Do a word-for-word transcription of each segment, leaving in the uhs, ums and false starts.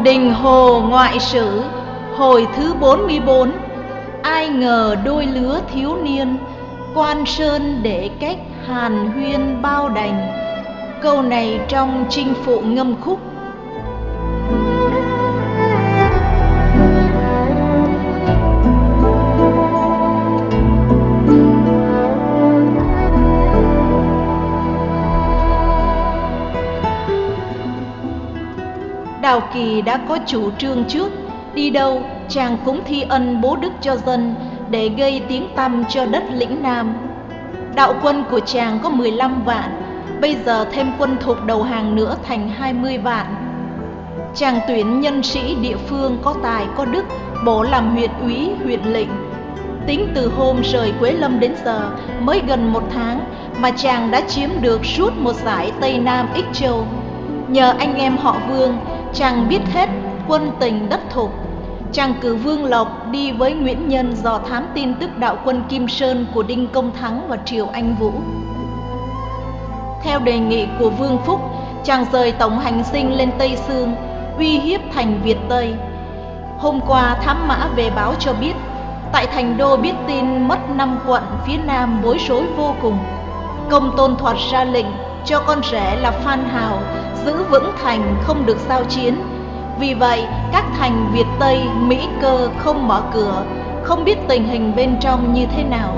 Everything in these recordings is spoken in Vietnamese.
Đình Hồ Ngoại Sử hồi thứ bốn mươi bốn. Ai ngờ đôi lứa thiếu niên, quan sơn để cách hàn huyên bao đành. Câu này trong Chinh Phụ Ngâm Khúc. Đào Kỳ đã có chủ trương trước, đi đâu chàng cũng thi ân bố đức cho dân để gây tiếng tăm cho đất lĩnh Nam. Đạo quân của chàng có mười lăm vạn, bây giờ thêm quân thục đầu hàng nữa thành hai mươi vạn. Chàng tuyển nhân sĩ địa phương có tài có đức bổ làm huyện úy, huyện lệnh. Tính từ hôm rời Quế Lâm đến giờ mới gần một tháng mà chàng đã chiếm được suốt một dải Tây Nam Ích Châu. Nhờ anh em họ Vương, chàng biết hết quân tình đất thục. Chàng cử Vương Lộc đi với Nguyễn Nhân dò thám tin tức đạo quân Kim Sơn của Đinh Công Thắng và Triều Anh Vũ. Theo đề nghị của Vương Phúc, chàng rời tổng hành dinh lên Tây Sương, uy hiếp thành Việt Tây. Hôm qua thám mã về báo cho biết, tại thành đô biết tin mất năm quận phía Nam bối rối vô cùng. Công Tôn Thuật ra lệnh cho con rể là Phan Hào giữ vững thành không được giao chiến. Vì vậy các thành Việt Tây, Mỹ Cơ không mở cửa, không biết tình hình bên trong như thế nào.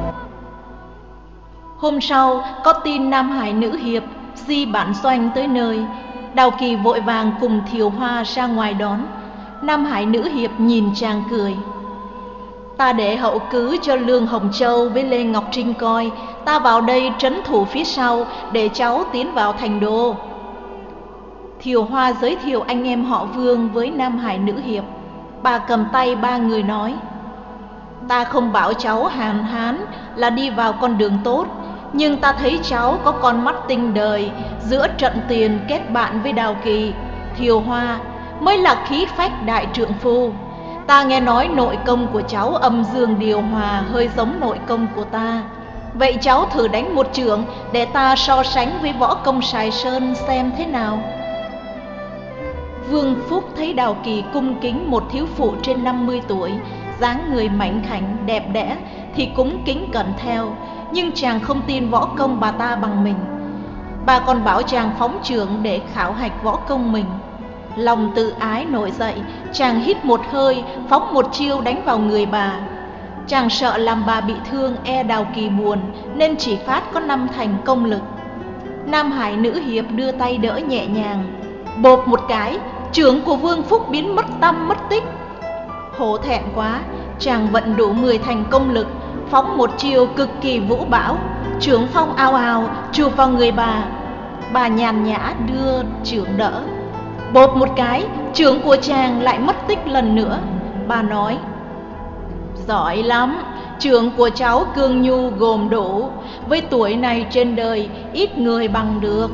Hôm sau có tin Nam Hải nữ hiệp di bản doanh tới nơi. Đào Kỳ vội vàng cùng Thiều Hoa ra ngoài đón. Nam Hải nữ hiệp nhìn chàng cười. Ta để hậu cứ cho Lương Hồng Châu với Lê Ngọc Trinh coi, ta vào đây trấn thủ phía sau để cháu tiến vào thành đô. Thiều Hoa giới thiệu anh em họ Vương với Nam Hải nữ hiệp. Bà cầm tay ba người nói: ta không bảo cháu Hàn Hán là đi vào con đường tốt, nhưng ta thấy cháu có con mắt tinh đời, giữa trận tiền kết bạn với Đào Kỳ, Thiều Hoa mới là khí phách đại trượng phu. Ta nghe nói nội công của cháu âm dương điều hòa hơi giống nội công của ta. Vậy cháu thử đánh một chưởng để ta so sánh với võ công Sài Sơn xem thế nào. Vương Phúc thấy Đào Kỳ cung kính một thiếu phụ trên năm mươi tuổi, dáng người mảnh khảnh, đẹp đẽ thì cũng kính cẩn theo, nhưng chàng không tin võ công bà ta bằng mình. Bà còn bảo chàng phóng chưởng để khảo hạch võ công mình. Lòng tự ái nổi dậy, chàng hít một hơi, phóng một chiêu đánh vào người bà. Chàng sợ làm bà bị thương, e Đào Kỳ buồn, nên chỉ phát có năm thành công lực. Nam Hải nữ hiệp đưa tay đỡ nhẹ nhàng. Bộp một cái, chưởng của Vương Phúc biến mất tăm mất tích. Hổ thẹn quá, chàng vận đủ mười thành công lực, phóng một chiêu cực kỳ vũ bão, chưởng phong ào ào chụp vào người bà. Bà nhàn nhã đưa chưởng đỡ. Bộp một cái, chưởng của chàng lại mất tích lần nữa. Bà nói: giỏi lắm, chưởng của cháu cương nhu gồm đủ, với tuổi này trên đời ít người bằng được.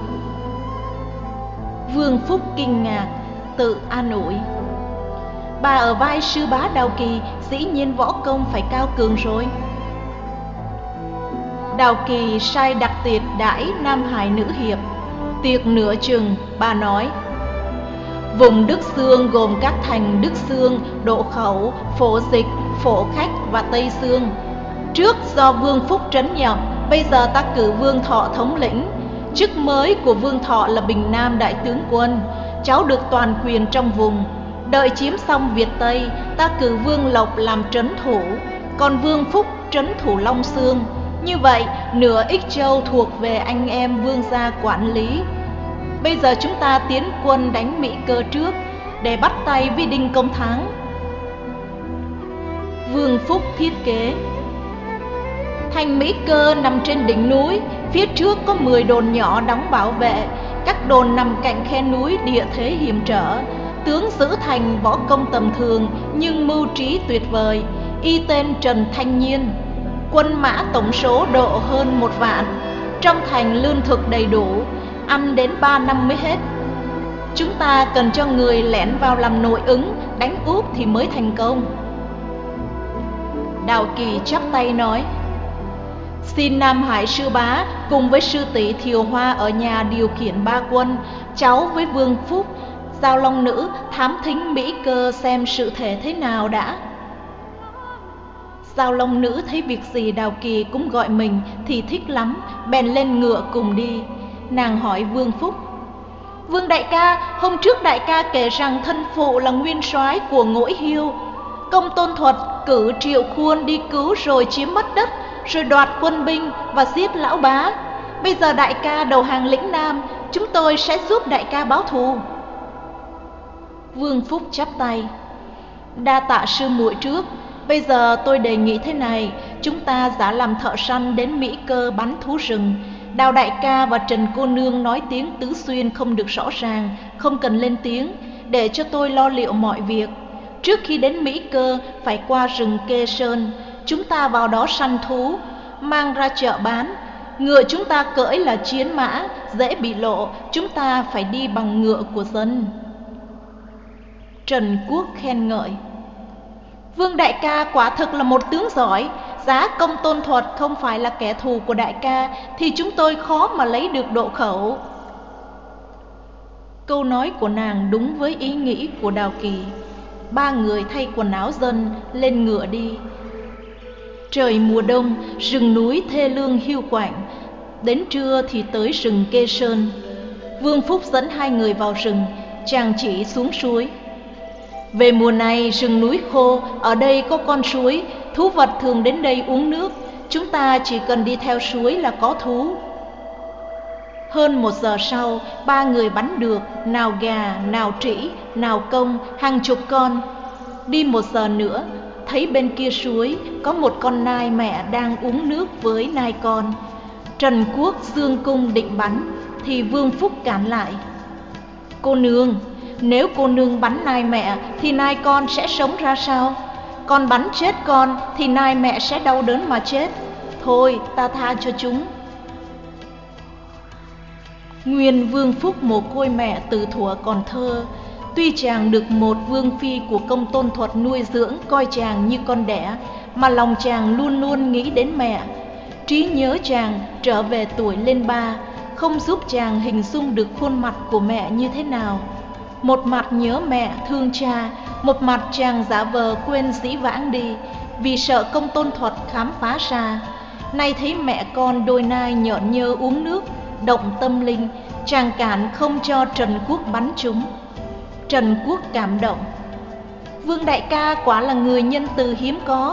Vương Phúc kinh ngạc, tự an ủi: bà ở vai sư bá Đào Kỳ, dĩ nhiên võ công phải cao cường rồi. Đào Kỳ sai đặc tiệc đãi Nam Hải nữ hiệp. Tiệc nửa chừng, bà nói: vùng Đức Xương gồm các thành Đức Xương, Độ Khẩu, Phổ Dịch, Phổ Khách và Tây Xương. Trước do Vương Phúc trấn nhậm, bây giờ ta cử Vương Thọ thống lĩnh. Chức mới của Vương Thọ là Bình Nam đại tướng quân, cháu được toàn quyền trong vùng. Đợi chiếm xong Việt Tây, ta cử Vương Lộc làm trấn thủ, còn Vương Phúc trấn thủ Long Xương. Như vậy nửa Ích Châu thuộc về anh em Vương gia quản lý. Bây giờ chúng ta tiến quân đánh Mỹ Cơ trước, để bắt tay với Đinh Công Thắng. Vương Phúc thiết kế. Thành Mỹ Cơ nằm trên đỉnh núi, phía trước có mười đồn nhỏ đóng bảo vệ. Các đồn nằm cạnh khe núi, địa thế hiểm trở. Tướng giữ thành võ công tầm thường nhưng mưu trí tuyệt vời, y tên Trần Thanh Nhiên. Quân mã tổng số độ hơn một vạn. Trong thành lương thực đầy đủ, ăn đến ba năm mới hết. Chúng ta cần cho người lẻn vào làm nội ứng, đánh úp thì mới thành công. Đào Kỳ chắp tay nói: xin Nam Hải sư bá cùng với sư tỷ Thiều Hoa ở nhà điều khiển ba quân, cháu với Vương Phúc Giao Long Nữ thám thính Mỹ Cơ xem sự thể thế nào đã. Giao Long Nữ thấy việc gì Đào Kỳ cũng gọi mình thì thích lắm, bèn lên ngựa cùng đi. Nàng hỏi Vương Phúc: Vương đại ca, hôm trước đại ca kể rằng thân phụ là nguyên soái của Ngỗi Hiêu, Công Tôn Thuật cử Triệu Khuôn đi cứu rồi chiếm mất đất, rồi đoạt quân binh và giết lão bá. Bây giờ đại ca đầu hàng lĩnh Nam, chúng tôi sẽ giúp đại ca báo thù. Vương Phúc chắp tay: Đa tạ sư muội trước. Bây giờ tôi đề nghị thế này, chúng ta giả làm thợ săn đến Mỹ Cơ bắn thú rừng. Đào đại ca và Trần cô nương nói tiếng tứ xuyên không được rõ ràng, không cần lên tiếng, để cho tôi lo liệu mọi việc. Trước khi đến Mỹ Cơ phải qua rừng Kê Sơn, chúng ta vào đó săn thú, mang ra chợ bán. Ngựa chúng ta cưỡi là chiến mã, dễ bị lộ, chúng ta phải đi bằng ngựa của dân. Trần Quốc khen ngợi: Vương đại ca quả thực là một tướng giỏi. Giá Công Tôn Thuật không phải là kẻ thù của đại ca thì chúng tôi khó mà lấy được độ khẩu. Câu nói của nàng đúng với ý nghĩ của Đào Kỳ. Ba người thay quần áo dân lên ngựa đi. Trời mùa đông, rừng núi thê lương hiu quạnh. Đến trưa thì tới rừng Kê Sơn. Vương Phúc dẫn hai người vào rừng, chàng chỉ xuống suối. Về mùa này rừng núi khô, ở đây có con suối, thú vật thường đến đây uống nước, chúng ta chỉ cần đi theo suối là có thú. Hơn một giờ sau, ba người bắn được nào gà, nào trĩ, nào công, hàng chục con. Đi một giờ nữa, thấy bên kia suối có một con nai mẹ đang uống nước với nai con. Trần Quốc dương cung định bắn thì Vương Phúc cản lại: Cô nương, nếu cô nương bắn nai mẹ thì nai con sẽ sống ra sao? Còn bắn chết con thì nai mẹ sẽ đau đớn mà chết. Thôi ta tha cho chúng. Nguyên Vương Phúc mồ côi mẹ từ thuở còn thơ. Tuy chàng được một vương phi của Công Tôn Thuật nuôi dưỡng, coi chàng như con đẻ, mà lòng chàng luôn luôn nghĩ đến mẹ. Trí nhớ chàng trở về tuổi lên ba, không giúp chàng hình dung được khuôn mặt của mẹ như thế nào. Một mặt nhớ mẹ thương cha, một mặt chàng giả vờ quên dĩ vãng đi, vì sợ Công Tôn Thuật khám phá ra. Nay thấy mẹ con đôi nai nhợn nhơ uống nước, động tâm linh, chàng cản không cho Trần Quốc bắn chúng. Trần Quốc cảm động: Vương đại ca quả là người nhân từ hiếm có.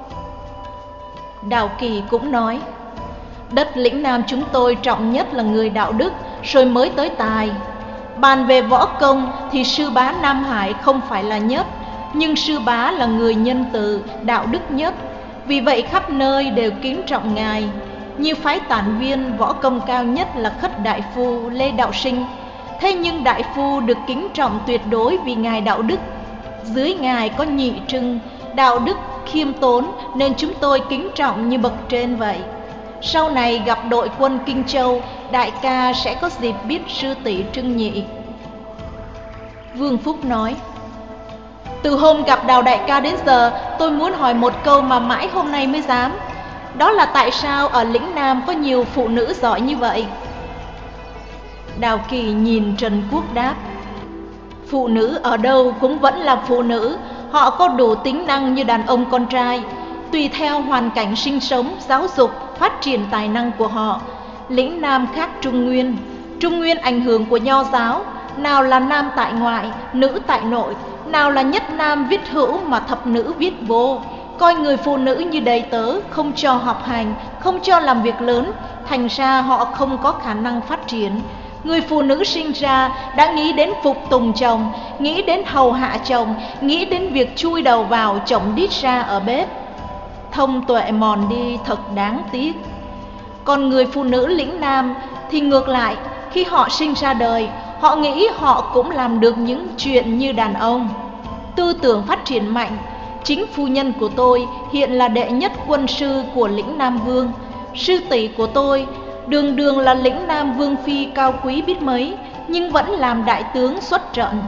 Đào Kỳ cũng nói: Đất lĩnh Nam chúng tôi trọng nhất là người đạo đức, rồi mới tới tài. Bàn về võ công thì sư bá Nam Hải không phải là nhất, nhưng sư bá là người nhân từ, đạo đức nhất. Vì vậy khắp nơi đều kính trọng ngài. Như phái Tản Viên, võ công cao nhất là Khất Đại Phu Lê Đạo Sinh. Thế nhưng Đại Phu được kính trọng tuyệt đối vì ngài đạo đức. Dưới ngài có Nhị Trưng, đạo đức khiêm tốn, nên chúng tôi kính trọng như bậc trên vậy. Sau này gặp đội quân Kinh Châu, đại ca sẽ có dịp biết sư tỷ Trưng Nhị. Vương Phúc nói: Từ hôm gặp Đào đại ca đến giờ, tôi muốn hỏi một câu mà mãi hôm nay mới dám. Đó là tại sao ở lĩnh Nam có nhiều phụ nữ giỏi như vậy? Đào Kỳ nhìn Trần Quốc đáp: Phụ nữ ở đâu cũng vẫn là phụ nữ. Họ có đủ tính năng như đàn ông con trai. Tùy theo hoàn cảnh sinh sống, giáo dục, phát triển tài năng của họ. Lĩnh Nam khác Trung Nguyên. Trung Nguyên ảnh hưởng của Nho giáo. Nào là nam tại ngoại, nữ tại nội. Nào là nhất nam viết hữu mà thập nữ viết vô. Coi người phụ nữ như đầy tớ, không cho học hành, không cho làm việc lớn. Thành ra họ không có khả năng phát triển. Người phụ nữ sinh ra đã nghĩ đến phục tùng chồng, nghĩ đến hầu hạ chồng, nghĩ đến việc chui đầu vào chồng đít ra ở bếp. Thông tuệ mòn đi thật đáng tiếc. Còn người phụ nữ lĩnh Nam thì ngược lại, khi họ sinh ra đời, họ nghĩ họ cũng làm được những chuyện như đàn ông. Tư tưởng phát triển mạnh. Chính phu nhân của tôi hiện là đệ nhất quân sư của lĩnh Nam Vương. Sư tỷ của tôi đường đường là lĩnh Nam Vương phi cao quý biết mấy, nhưng vẫn làm đại tướng xuất trận.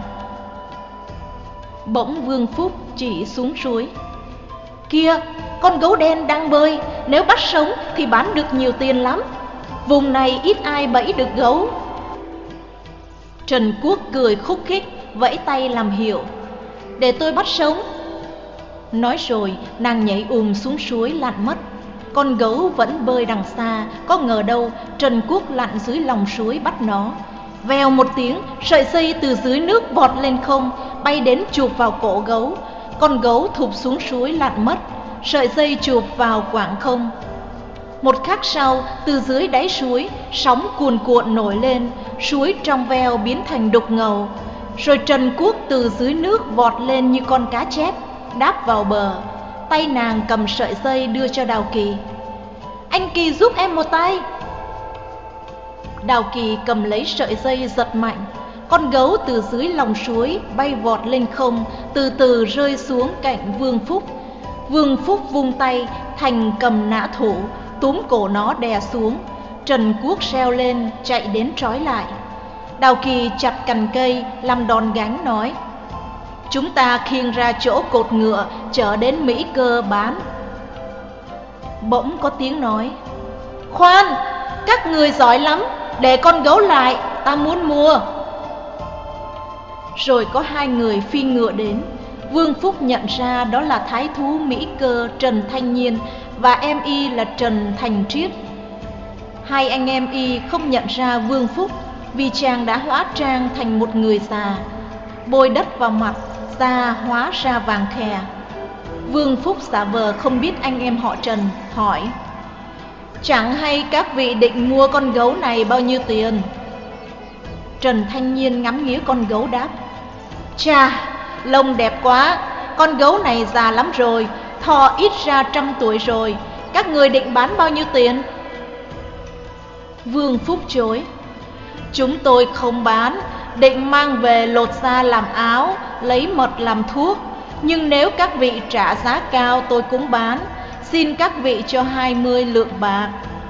Bỗng Vương Phúc chỉ xuống suối: Kia, con gấu đen đang bơi, nếu bắt sống thì bán được nhiều tiền lắm. Vùng này ít ai bẫy được gấu. Trần Quốc cười khúc khích: vẫy tay làm hiệu. Để tôi bắt sống. Nói rồi nàng nhảy ùm xuống suối lặn mất. Con gấu vẫn bơi đằng xa, có ngờ đâu Trần Quốc lặn dưới lòng suối bắt nó. Vèo một tiếng, sợi dây từ dưới nước vọt lên không, bay đến chụp vào cổ gấu. Con gấu thụp xuống suối lặn mất, sợi dây chụp vào quảng không. Một khắc sau, từ dưới đáy suối, sóng cuồn cuộn nổi lên, suối trong veo biến thành đục ngầu. Rồi Trần Quốc từ dưới nước vọt lên như con cá chép, đáp vào bờ. Tay nàng cầm sợi dây đưa cho Đào Kỳ. Anh Kỳ giúp em một tay. Đào Kỳ cầm lấy sợi dây giật mạnh. Con gấu từ dưới lòng suối bay vọt lên không, từ từ rơi xuống cạnh Vương Phúc. Vương Phúc vung tay, thành cầm nã thủ, túm cổ nó đè xuống. Trần Quốc reo lên, chạy đến trói lại. Đào Kỳ chặt cành cây, làm đòn gánh nói: Chúng ta khiêng ra chỗ cột ngựa, chở đến Mỹ Cơ bán. Bỗng có tiếng nói: Khoan, các người giỏi lắm, để con gấu lại, ta muốn mua. Rồi có hai người phi ngựa đến. Vương Phúc nhận ra đó là thái thú Mỹ Cơ Trần Thanh Nhiên và em y là Trần Thành Triết. Hai anh em y không nhận ra Vương Phúc vì chàng đã hóa trang thành một người già, bôi đất vào mặt, da hóa ra vàng khè. Vương Phúc giả vờ không biết anh em họ Trần, hỏi: Chẳng hay các vị định mua con gấu này bao nhiêu tiền? Trần Thanh Nhiên ngắm nghía con gấu đáp: Chà, lông đẹp quá, con gấu này già lắm rồi, thọ ít ra trăm tuổi rồi, các người định bán bao nhiêu tiền? Vương Phúc chối: Chúng tôi không bán, định mang về lột da làm áo, lấy mật làm thuốc. Nhưng nếu các vị trả giá cao tôi cũng bán, xin các vị cho hai mươi lượng bạc.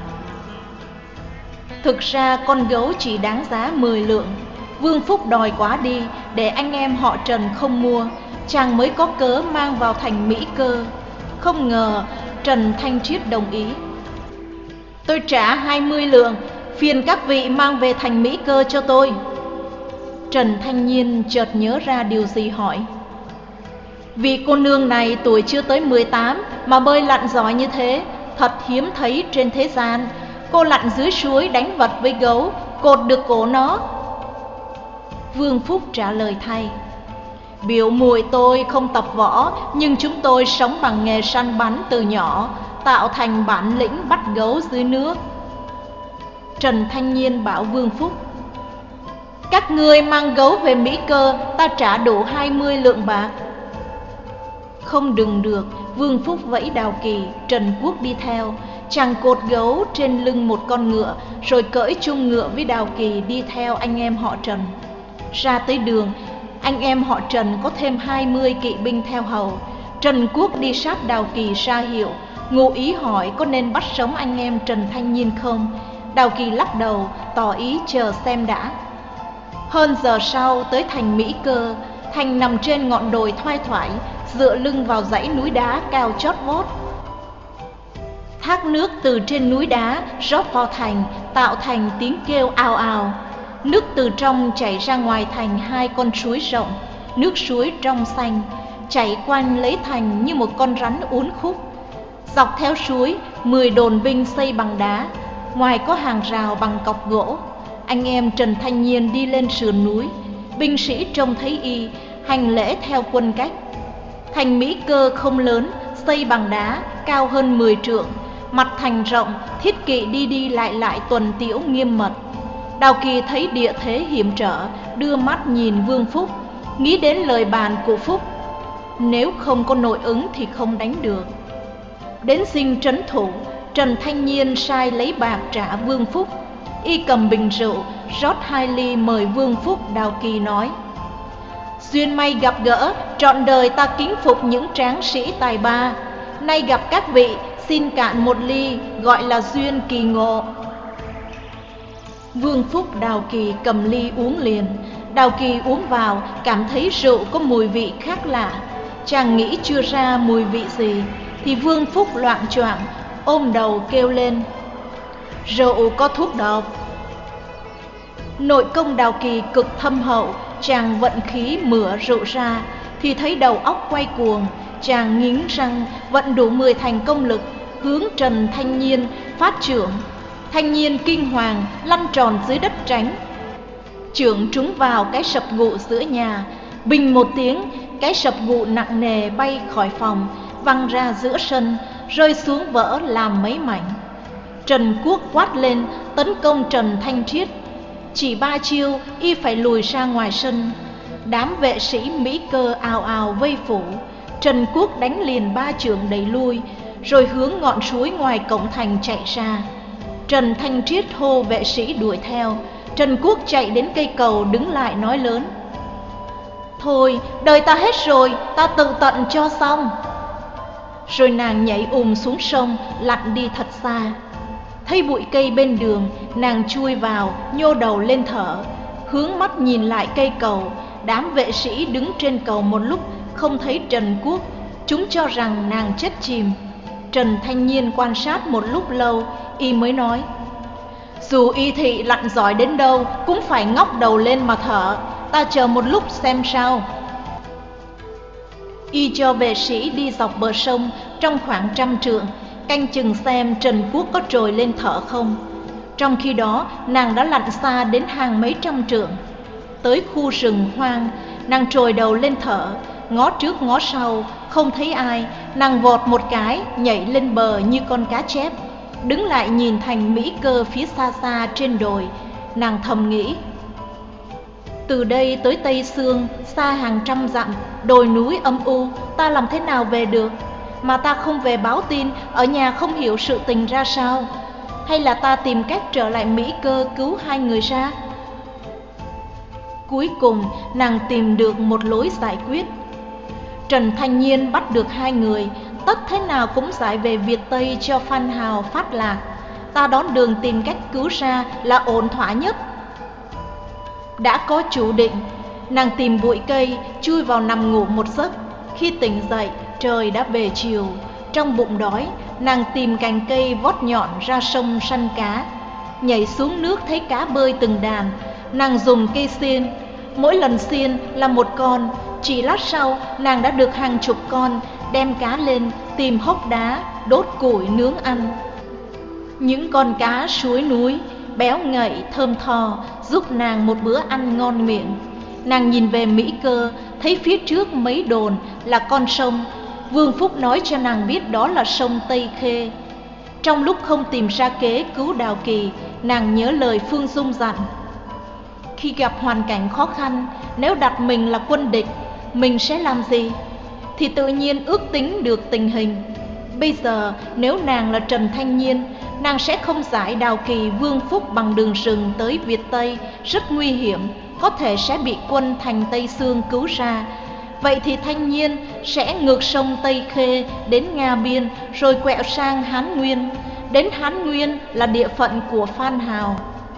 Thực ra con gấu chỉ đáng giá mười lượng. Vương Phúc đòi quá đi, để anh em họ Trần không mua, chàng mới có cớ mang vào thành Mỹ Cơ. Không ngờ Trần Thanh Triết đồng ý. Tôi trả hai mươi lượng, phiền các vị mang về thành Mỹ Cơ cho tôi. Trần Thanh Nhiên chợt nhớ ra điều gì hỏi: Vị cô nương này tuổi chưa tới mười tám mà bơi lặn giỏi như thế, thật hiếm thấy trên thế gian. Cô lặn dưới suối đánh vật với gấu, cột được cổ nó. Vương Phúc trả lời thay: Biểu muội tôi không tập võ, nhưng chúng tôi sống bằng nghề săn bắn từ nhỏ, tạo thành bản lĩnh bắt gấu dưới nước. Trần Thanh Nhiên bảo Vương Phúc: Các ngươi mang gấu về Mỹ Cơ, ta trả đủ hai mươi lượng bạc. Không đừng được, Vương Phúc vẫy Đào Kỳ, Trần Quốc đi theo. Chàng cột gấu trên lưng một con ngựa, rồi cởi chung ngựa với Đào Kỳ đi theo anh em họ Trần. Ra tới đường, anh em họ Trần có thêm hai mươi kỵ binh theo hầu. Trần Quốc đi sát Đào Kỳ ra hiệu, ngụ ý hỏi có nên bắt sống anh em Trần Thanh Nhiên không. Đào Kỳ lắc đầu, tỏ ý chờ xem đã. Hơn giờ sau tới thành Mỹ Cơ. Thành nằm trên ngọn đồi thoai thoải, dựa lưng vào dãy núi đá cao chót vót. Thác nước từ trên núi đá rót vào thành, tạo thành tiếng kêu ào ào. Nước từ trong chảy ra ngoài thành hai con suối rộng. Nước suối trong xanh, chảy quanh lấy thành như một con rắn uốn khúc. Dọc theo suối, mười đồn binh xây bằng đá, ngoài có hàng rào bằng cọc gỗ. Anh em Trần Thanh Nhiên đi lên sườn núi, binh sĩ trông thấy y, hành lễ theo quân cách. Thành Mỹ Cơ không lớn, xây bằng đá, cao hơn mười trượng. Mặt thành rộng, thiết kỵ đi đi lại lại tuần tiễu nghiêm mật. Đào Kỳ thấy địa thế hiểm trở, đưa mắt nhìn Vương Phúc, nghĩ đến lời bàn của Phúc: Nếu không có nội ứng thì không đánh được. Đến dinh trấn thủ, Trần Thanh Nhiên sai lấy bạc trả Vương Phúc. Y cầm bình rượu, rót hai ly mời Vương Phúc. Đào Kỳ nói: Duyên may gặp gỡ, trọn đời ta kính phục những tráng sĩ tài ba. Nay gặp các vị, xin cạn một ly, gọi là duyên kỳ ngộ. Vương Phúc Đào Kỳ cầm ly uống liền. Đào Kỳ uống vào, cảm thấy rượu có mùi vị khác lạ. Chàng nghĩ chưa ra mùi vị gì, thì Vương Phúc loạng choạng, ôm đầu kêu lên: Rượu có thuốc độc. Nội công Đào Kỳ cực thâm hậu, chàng vận khí mửa rượu ra, thì thấy đầu óc quay cuồng. Chàng nghiến răng vận đủ mười thành công lực, hướng Trần Thanh Nhiên phát chưởng. Thanh Nhiên kinh hoàng lăn tròn dưới đất tránh. Chưởng trúng vào cái sập gụ giữa nhà. Bình một tiếng, cái sập gụ nặng nề bay khỏi phòng, văng ra giữa sân, rơi xuống vỡ làm mấy mảnh. Trần Quốc quát lên tấn công Trần Thanh Triết. Chỉ ba chiêu y phải lùi ra ngoài sân. Đám vệ sĩ Mỹ Cơ ào ào vây phủ. Trần Quốc đánh liền ba chưởng đẩy lui, rồi hướng ngọn suối ngoài cổng thành chạy ra. Trần Thanh Triết hô vệ sĩ đuổi theo. Trần Quốc chạy đến cây cầu đứng lại nói lớn: thôi, đời ta hết rồi, ta tự tận cho xong. Rồi nàng nhảy ùm xuống sông, lặn đi thật xa. Thấy bụi cây bên đường, nàng chui vào, nhô đầu lên thở, hướng mắt nhìn lại cây cầu. Đám vệ sĩ đứng trên cầu một lúc không thấy Trần Quốc, chúng cho rằng nàng chết chìm. Trần Thanh Nhiên quan sát một lúc lâu, y mới nói: dù y thị lặn giỏi đến đâu cũng phải ngóc đầu lên mà thở, ta chờ một lúc xem sao. Y cho vệ sĩ đi dọc bờ sông trong khoảng trăm trượng, canh chừng xem Trần Quốc có trồi lên thở không. Trong khi đó nàng đã lặn xa đến hàng mấy trăm trượng. Tới khu rừng hoang, nàng trồi đầu lên thở, ngó trước ngó sau, không thấy ai. Nàng vọt một cái, nhảy lên bờ như con cá chép, đứng lại nhìn thành Mỹ Cơ phía xa xa trên đồi. Nàng thầm nghĩ: từ đây tới Tây Sương, xa hàng trăm dặm, đồi núi âm u, ta làm thế nào về được? Mà ta không về báo tin, ở nhà không hiểu sự tình ra sao? Hay là ta tìm cách trở lại Mỹ Cơ cứu hai người ra? Cuối cùng nàng tìm được một lối giải quyết. Trần Thanh Nhiên bắt được hai người, tất thế nào cũng giải về Việt Tây cho Phan Hào phát lạc. Ta đón đường tìm cách cứu ra là ổn thỏa nhất. Đã có chủ định, nàng tìm bụi cây, chui vào nằm ngủ một giấc. Khi tỉnh dậy, trời đã về chiều. Trong bụng đói, nàng tìm cành cây vót nhọn ra sông săn cá. Nhảy xuống nước thấy cá bơi từng đàn, nàng dùng cây xiên. Mỗi lần xiên là một con. Chỉ lát sau, nàng đã được hàng chục con. Đem cá lên, tìm hốc đá, đốt củi nướng ăn. Những con cá suối núi béo ngậy thơm tho, giúp nàng một bữa ăn ngon miệng. Nàng nhìn về Mỹ Cơ, thấy phía trước mấy đồn là con sông. Vương Phúc nói cho nàng biết đó là sông Tây Khê. Trong lúc không tìm ra kế cứu Đào Kỳ, nàng nhớ lời Phương Dung dặn: khi gặp hoàn cảnh khó khăn, nếu đặt mình là quân địch, mình sẽ làm gì? Thì tự nhiên ước tính được tình hình. Bây giờ nếu nàng là Trần Thanh Nhiên, nàng sẽ không giải Đào Kỳ Vương Phúc bằng đường rừng tới Việt Tây, rất nguy hiểm, có thể sẽ bị quân thành Tây Sương cứu ra. Vậy thì Thanh Nhiên sẽ ngược sông Tây Khê đến Nga Biên, rồi quẹo sang Hán Nguyên. Đến Hán Nguyên là địa phận của Phan Hào.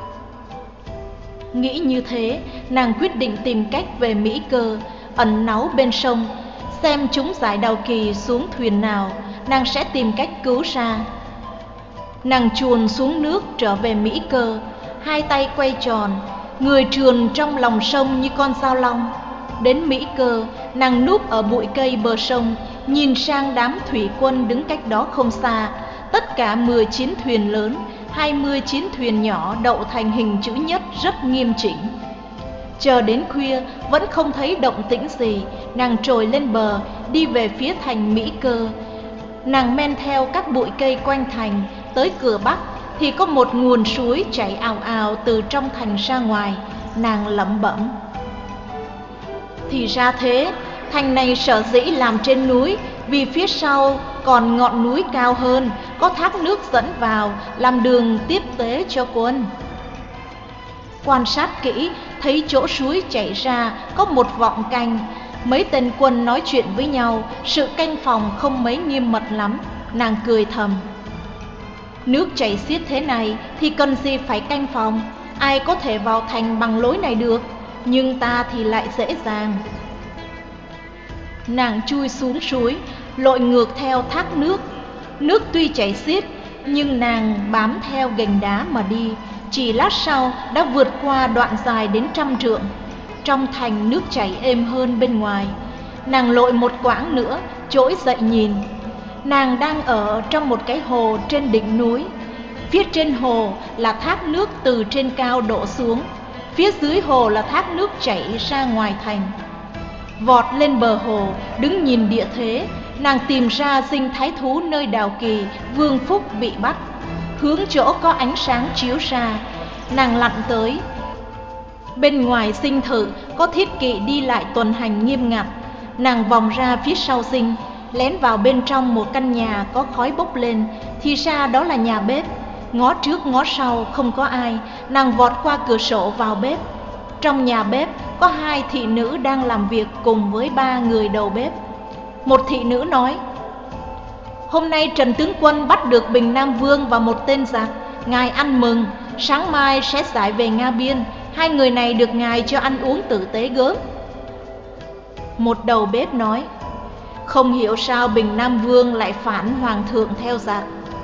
Nghĩ như thế, nàng quyết định tìm cách về Mỹ Cơ, ẩn náu bên sông, xem chúng giải Đào Kỳ xuống thuyền nào, nàng sẽ tìm cách cứu ra. Nàng chuồn xuống nước trở về Mỹ Cơ, hai tay quay tròn, người trườn trong lòng sông như con sao long. Đến Mỹ Cơ, nàng núp ở bụi cây bờ sông, nhìn sang đám thủy quân đứng cách đó không xa. Tất cả mười chín thuyền lớn, hai mươi chín thuyền nhỏ đậu thành hình chữ nhất rất nghiêm chỉnh. Chờ đến khuya vẫn không thấy động tĩnh gì, nàng trồi lên bờ, đi về phía thành Mỹ Cơ. Nàng men theo các bụi cây quanh thành, tới cửa Bắc thì có một nguồn suối chảy ào ào từ trong thành ra ngoài. Nàng lẩm bẩm: thì ra thế, thành này sở dĩ làm trên núi, vì phía sau còn ngọn núi cao hơn, có thác nước dẫn vào, làm đường tiếp tế cho quân. Quan sát kỹ, thấy chỗ suối chảy ra có một vọng canh. Mấy tên quân nói chuyện với nhau, sự canh phòng không mấy nghiêm mật lắm. Nàng cười thầm: nước chảy xiết thế này thì cần gì phải canh phòng, ai có thể vào thành bằng lối này được, nhưng ta thì lại dễ dàng. Nàng chui xuống suối, lội ngược theo thác nước. Nước tuy chảy xiết, nhưng nàng bám theo gành đá mà đi. Chỉ lát sau đã vượt qua đoạn dài đến trăm trượng. trong thành nước chảy êm hơn bên ngoài. Nàng lội một quãng nữa, trỗi dậy nhìn. Nàng đang ở trong một cái hồ trên đỉnh núi. Phía trên hồ là thác nước từ trên cao đổ xuống, phía dưới hồ là thác nước chảy ra ngoài thành. Vọt lên bờ hồ, đứng nhìn địa thế, nàng tìm ra dinh thái thú nơi Đào Kỳ, Vương Phúc bị bắt. Hướng chỗ có ánh sáng chiếu ra, nàng lặn tới. Bên ngoài dinh thự có thiết kỵ đi lại tuần hành nghiêm ngặt. Nàng vòng ra phía sau dinh, lén vào bên trong một căn nhà có khói bốc lên, thì ra đó là nhà bếp. Ngó trước ngó sau không có ai, nàng vọt qua cửa sổ vào bếp. Trong nhà bếp có hai thị nữ đang làm việc cùng với ba người đầu bếp. Một thị nữ nói: "Hôm nay Trần tướng quân bắt được Bình Nam Vương và một tên giặc, ngài ăn mừng, sáng mai sẽ giải về Nga Biên. Hai người này được ngài cho ăn uống tử tế gớm." Một đầu bếp nói: "Không hiểu sao Bình Nam Vương lại phản hoàng thượng theo giặc."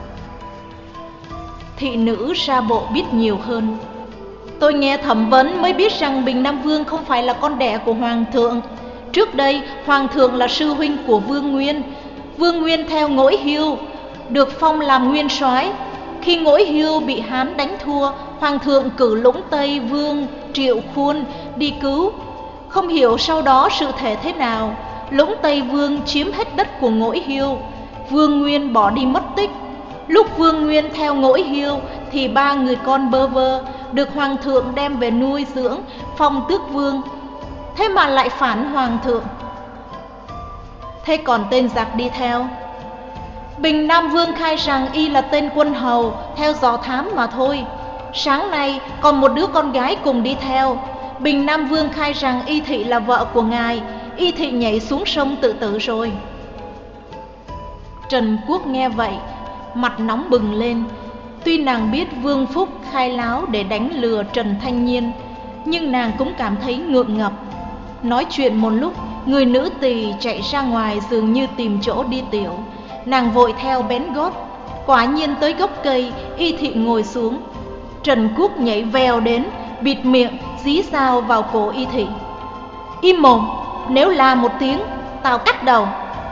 Thị nữ ra bộ biết nhiều hơn: "Tôi nghe thẩm vấn mới biết rằng Bình Nam Vương không phải là con đẻ của hoàng thượng. Trước đây hoàng thượng là sư huynh của Vương Nguyên. Vương Nguyên theo Ngỗi Hiêu, được phong làm nguyên soái. Khi Ngỗi Hiêu bị Hán đánh thua, hoàng thượng cử Lũng Tây Vương Triệu Khuôn đi cứu. Không hiểu sau đó sự thể thế nào, Lũng Tây Vương chiếm hết đất của Ngỗi Hiêu, Vương Nguyên bỏ đi mất tích. Lúc Vương Nguyên theo Ngỗi Hiêu thì ba người con bơ vơ được hoàng thượng đem về nuôi dưỡng, phong tước vương. Thế mà lại phản hoàng thượng. Thế còn tên giặc đi theo, Bình Nam Vương khai rằng y là tên quân hầu theo dò thám mà thôi. Sáng nay còn một đứa con gái cùng đi theo. Bình Nam Vương khai rằng y thị là vợ của ngài, y thị nhảy xuống sông tự tử rồi." Trần Quốc nghe vậy, mặt nóng bừng lên. Tuy nàng biết Vương Phúc khai láo để đánh lừa Trần Thanh Nhiên, nhưng nàng cũng cảm thấy ngượng ngập. Nói chuyện một lúc, người nữ tỳ chạy ra ngoài dường như tìm chỗ đi tiểu. Nàng vội theo bén gót. Quả nhiên tới gốc cây, y thị ngồi xuống. Trần Quốc nhảy vèo đến, bịt miệng, dí dao vào cổ y thị: "Im mồm, nếu la một tiếng, tao cắt đầu."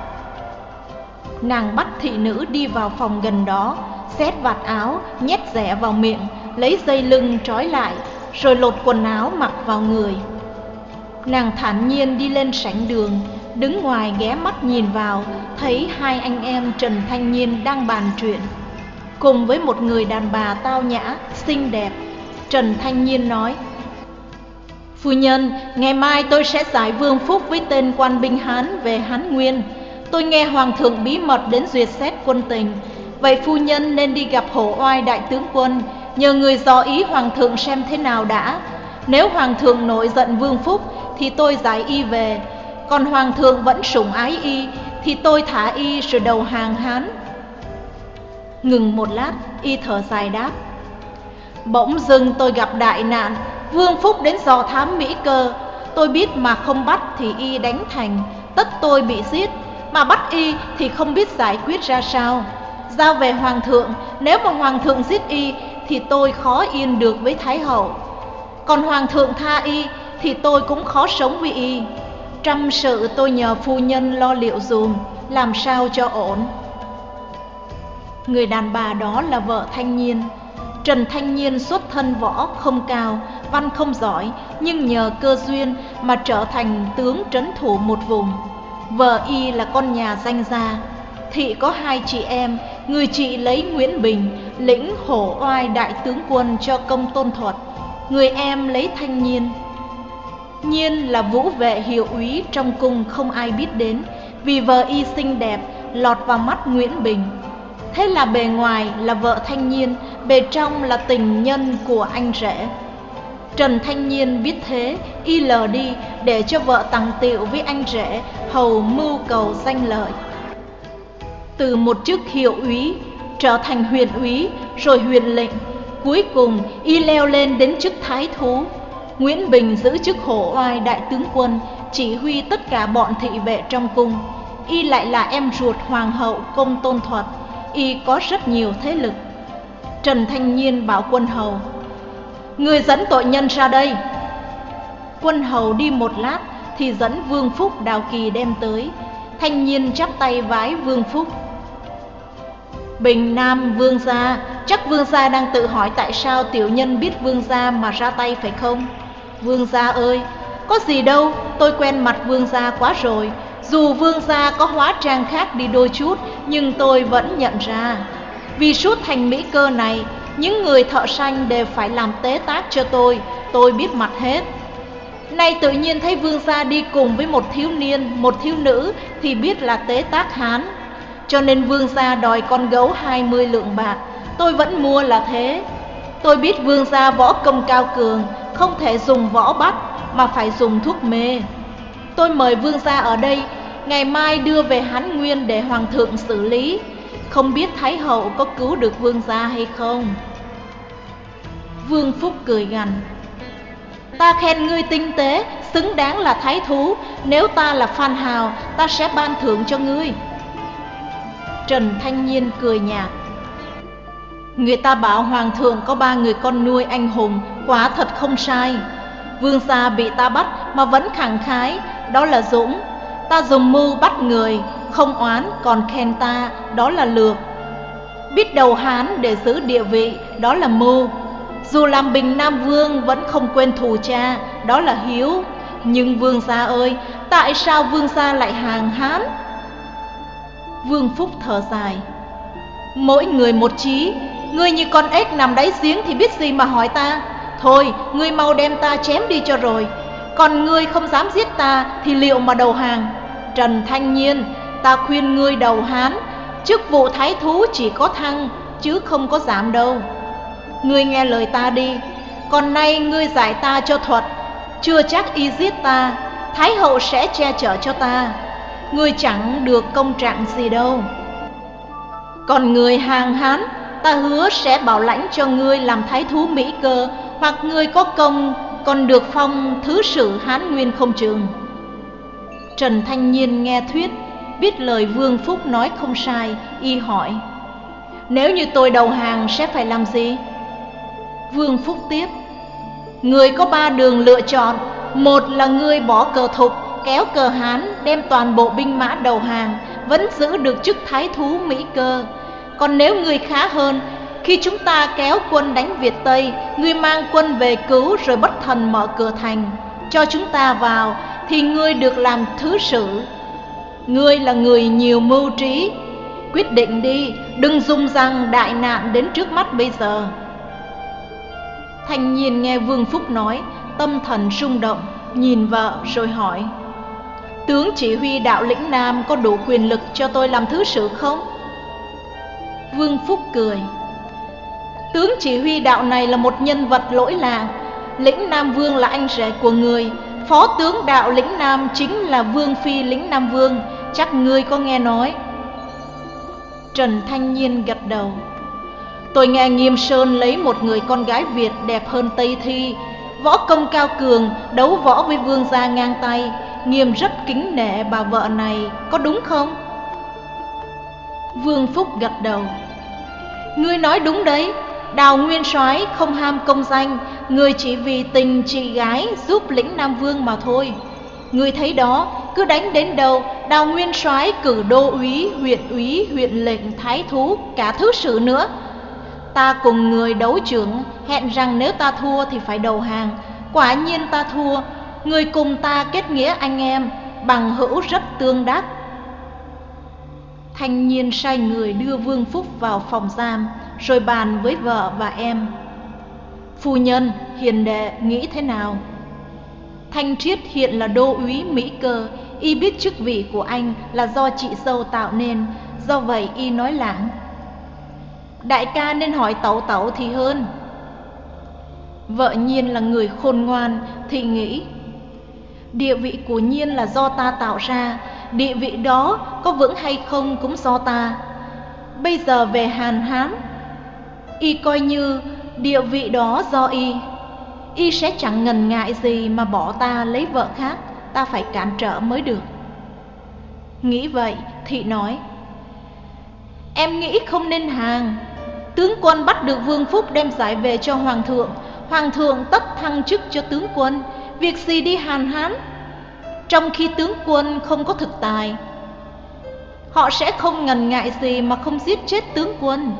Nàng bắt thị nữ đi vào phòng gần đó, xét vạt áo, nhét rẻ vào miệng, lấy dây lưng trói lại, rồi lột quần áo mặc vào người. Nàng thản nhiên đi lên sảnh đường, đứng ngoài ghé mắt nhìn vào, thấy hai anh em Trần Thanh Nhiên đang bàn chuyện, cùng với một người đàn bà tao nhã, xinh đẹp. Trần Thanh Nhiên nói: "Phu nhân, ngày mai tôi sẽ giải Vương Phúc với tên quan binh Hán về Hán Nguyên. Tôi nghe hoàng thượng bí mật đến duyệt xét quân tình. Vậy phu nhân nên đi gặp Hổ Oai đại tướng quân, nhờ người dò ý hoàng thượng xem thế nào đã. Nếu hoàng thượng nổi giận Vương Phúc thì tôi giải y về, còn hoàng thượng vẫn sủng ái y thì tôi thả y rồi đầu hàng Hán." Ngừng một lát, y thở dài đáp: "Bỗng dưng tôi gặp đại nạn, Vương Phúc đến dò thám Mỹ Cơ. Tôi biết mà không bắt thì y đánh thành, tất tôi bị giết. Mà bắt y thì không biết giải quyết ra sao. Giao về hoàng thượng, nếu mà hoàng thượng giết y thì tôi khó yên được với Thái hậu. Còn hoàng thượng tha y thì tôi cũng khó sống với y. Trăm sự tôi nhờ phu nhân lo liệu dùm, làm sao cho ổn." Người đàn bà đó là vợ Thanh Nhiên. Trần Thanh Nhiên xuất thân võ không cao, văn không giỏi, nhưng nhờ cơ duyên mà trở thành tướng trấn thủ một vùng. Vợ y là con nhà danh gia. Thị có hai chị em, người chị lấy Nguyễn Bình, lĩnh Hổ Oai đại tướng quân cho công Tôn Thuật, người em lấy Thanh Nhiên. Nhiên là vũ vệ hiệu úy trong cung không ai biết đến, vì vợ y xinh đẹp, lọt vào mắt Nguyễn Bình. Thế là bề ngoài là vợ Thanh Nhiên, bề trong là tình nhân của anh rể. Trần Thanh Nhiên biết thế, y lờ đi để cho vợ tằng tiệu với anh rể, hầu mưu cầu danh lợi. Từ một chức hiệu úy trở thành huyện úy, rồi huyện lệnh, cuối cùng y leo lên đến chức thái thú. Nguyễn Bình giữ chức Hổ Oai đại tướng quân, chỉ huy tất cả bọn thị vệ trong cung. Y lại là em ruột hoàng hậu Công Tôn Thuật, y có rất nhiều thế lực. Trần Thanh Nhiên bảo quân hầu: "Người dẫn tội nhân ra đây." Quân hầu đi một lát thì dẫn Vương Phúc Đào Kỳ đem tới. Thanh Nhiên chắp tay vái Vương Phúc. Bình Nam vương gia, chắc vương gia đang tự hỏi tại sao tiểu nhân biết vương gia mà ra tay phải không? Vương gia ơi, có gì đâu, tôi quen mặt vương gia quá rồi. Dù vương gia có hóa trang khác đi đôi chút, nhưng tôi vẫn nhận ra. Vì suốt thành Mỹ Cơ này, những người thợ sanh đều phải làm tế tác cho tôi, tôi biết mặt hết. Nay tự nhiên thấy vương gia đi cùng với một thiếu niên, một thiếu nữ thì biết là tế tác Hán. Cho nên vương gia đòi con gấu hai mươi lượng bạc, tôi vẫn mua là thế. Tôi biết vương gia võ công cao cường, không thể dùng võ bắt mà phải dùng thuốc mê. Tôi mời vương gia ở đây, ngày mai đưa về Hán Nguyên để hoàng thượng xử lý. Không biết Thái hậu có cứu được vương gia hay không? Vương Phúc cười gằn. Ta khen ngươi tinh tế, xứng đáng là thái thú. Nếu ta là Phan Hào, ta sẽ ban thưởng cho ngươi. Trần Thanh Nhiên cười nhạt. Người ta bảo hoàng thượng có ba người con nuôi anh hùng, quả thật không sai. Vương gia bị ta bắt mà vẫn khẳng khái, đó là dũng. Ta dùng mưu bắt người, không oán còn khen ta, đó là lược. Biết đầu Hán để giữ địa vị, đó là mưu. Dù làm Bình Nam vương vẫn không quên thù cha, đó là hiếu. Nhưng vương gia ơi, tại sao vương gia lại hàng Hán? Vương Phúc thở dài. Mỗi người một chí, ngươi như con ếch nằm đáy giếng thì biết gì mà hỏi ta. Thôi, ngươi mau đem ta chém đi cho rồi. Còn ngươi không dám giết ta thì liệu mà đầu hàng? Trần Thanh Nhiên, ta khuyên ngươi đầu Hán. Chức vụ thái thú chỉ có thăng, chứ không có giảm đâu. Ngươi nghe lời ta đi. Còn nay ngươi giải ta cho thuật, chưa chắc y giết ta, Thái hậu sẽ che chở cho ta. Ngươi chẳng được công trạng gì đâu. Còn người hàng Hán, ta hứa sẽ bảo lãnh cho ngươi làm thái thú Mỹ Cơ, hoặc ngươi có công còn được phong thứ sử Hán Nguyên không chừng. Trần Thanh Nhiên nghe thuyết, biết lời Vương Phúc nói không sai, y hỏi. Nếu như tôi đầu hàng sẽ phải làm gì? Vương Phúc tiếp. Ngươi có ba đường lựa chọn. Một là ngươi bỏ cờ Thục, kéo cờ Hán, đem toàn bộ binh mã đầu hàng, vẫn giữ được chức thái thú Mỹ Cơ. Còn nếu ngươi khá hơn, khi chúng ta kéo quân đánh Việt Tây, ngươi mang quân về cứu rồi bất thần mở cửa thành, cho chúng ta vào, thì ngươi được làm thứ sử. Ngươi là người nhiều mưu trí, quyết định đi, đừng dùng rằng đại nạn đến trước mắt bây giờ. Thanh Nhiên nghe Vương Phúc nói, tâm thần rung động, nhìn vợ rồi hỏi. Tướng chỉ huy đạo lĩnh Nam có đủ quyền lực cho tôi làm thứ sử không? Vương Phúc cười. Tướng chỉ huy đạo này là một nhân vật lỗi lạc. Lĩnh Nam Vương là anh rể của người, phó tướng đạo lĩnh Nam chính là Vương Phi lĩnh Nam Vương, chắc ngươi có nghe nói. Trần Thanh Nhiên gật đầu. Tôi nghe Nghiêm Sơn lấy một người con gái Việt đẹp hơn Tây Thi, võ công cao cường, đấu võ với vương gia ngang tay. Nghiêm rất kính nể bà vợ này, có đúng không? Vương Phúc gật đầu. Ngươi nói đúng đấy. Đào Nguyên Soái không ham công danh, người chỉ vì tình chị gái giúp lĩnh Nam Vương mà thôi. Ngươi thấy đó, cứ đánh đến đâu, Đào Nguyên Soái cử đô úy, huyện úy, huyện lệnh, thái thú, cả thứ sử nữa. Ta cùng người đấu trưởng, hẹn rằng nếu ta thua thì phải đầu hàng. Quả nhiên ta thua, người cùng ta kết nghĩa anh em, bằng hữu rất tương đắc. Thanh Nhiên sai người đưa Vương Phúc vào phòng giam, rồi bàn với vợ và em. Phu nhân, hiền đệ nghĩ thế nào? Thanh Triết hiện là đô úy Mỹ Cơ, y biết chức vị của anh là do chị dâu tạo nên, do vậy y nói lảng. Đại ca nên hỏi tẩu tẩu thì hơn. Vợ Nhiên là người khôn ngoan thì nghĩ. Địa vị của Nhiên là do ta tạo ra, địa vị đó có vững hay không cũng do ta. Bây giờ về Hàn Hán, y coi như địa vị đó do y, y sẽ chẳng ngần ngại gì mà bỏ ta lấy vợ khác, ta phải cản trở mới được. Nghĩ vậy, thị nói. Em nghĩ không nên hàng. Tướng quân bắt được Vương Phúc đem giải về cho Hoàng thượng, Hoàng thượng tất thăng chức cho tướng quân. Việc gì đi hàn hán, trong khi tướng quân không có thực tài. Họ sẽ không ngần ngại gì mà không giết chết tướng quân.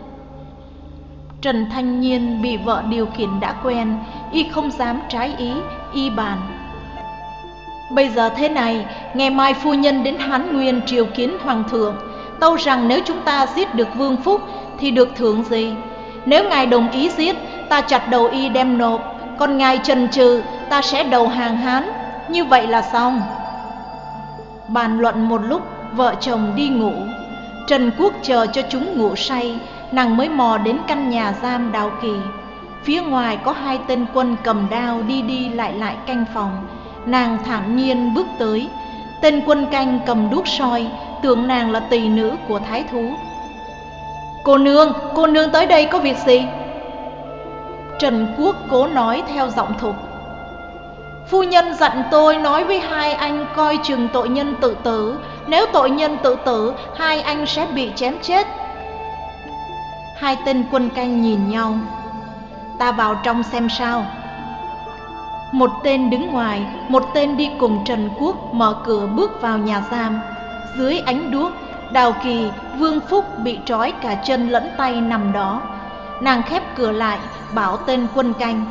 Trần Thanh Nhiên bị vợ điều khiển đã quen, y không dám trái ý, y bàn: Bây giờ thế này, ngày mai phu nhân đến Hán Nguyên triều kiến hoàng thượng, tâu rằng nếu chúng ta giết được Vương Phúc thì được thưởng gì. Nếu ngài đồng ý giết, ta chặt đầu y đem nộp, còn ngài chần chừ, ta sẽ đầu hàng Hán. Như vậy là xong. Bàn luận một lúc, vợ chồng đi ngủ. Trần Quốc chờ cho chúng ngủ say, nàng mới mò đến căn nhà giam Đào Kỳ. Phía ngoài có hai tên quân cầm đao đi đi lại lại canh phòng. Nàng thản nhiên bước tới. Tên quân canh cầm đuốc soi, tưởng nàng là tỳ nữ của thái thú. Cô nương, cô nương tới đây có việc gì? Trần Quốc cố nói theo giọng thục. Phu nhân dặn tôi nói với hai anh coi chừng tội nhân tự tử. Nếu tội nhân tự tử, hai anh sẽ bị chém chết. Hai tên quân canh nhìn nhau. Ta vào trong xem sao. Một tên đứng ngoài, một tên đi cùng Trần Quốc mở cửa bước vào nhà giam. Dưới ánh đuốc, Đào Kỳ, Vương Phúc bị trói cả chân lẫn tay nằm đó. Nàng khép cửa lại, bảo tên quân canh: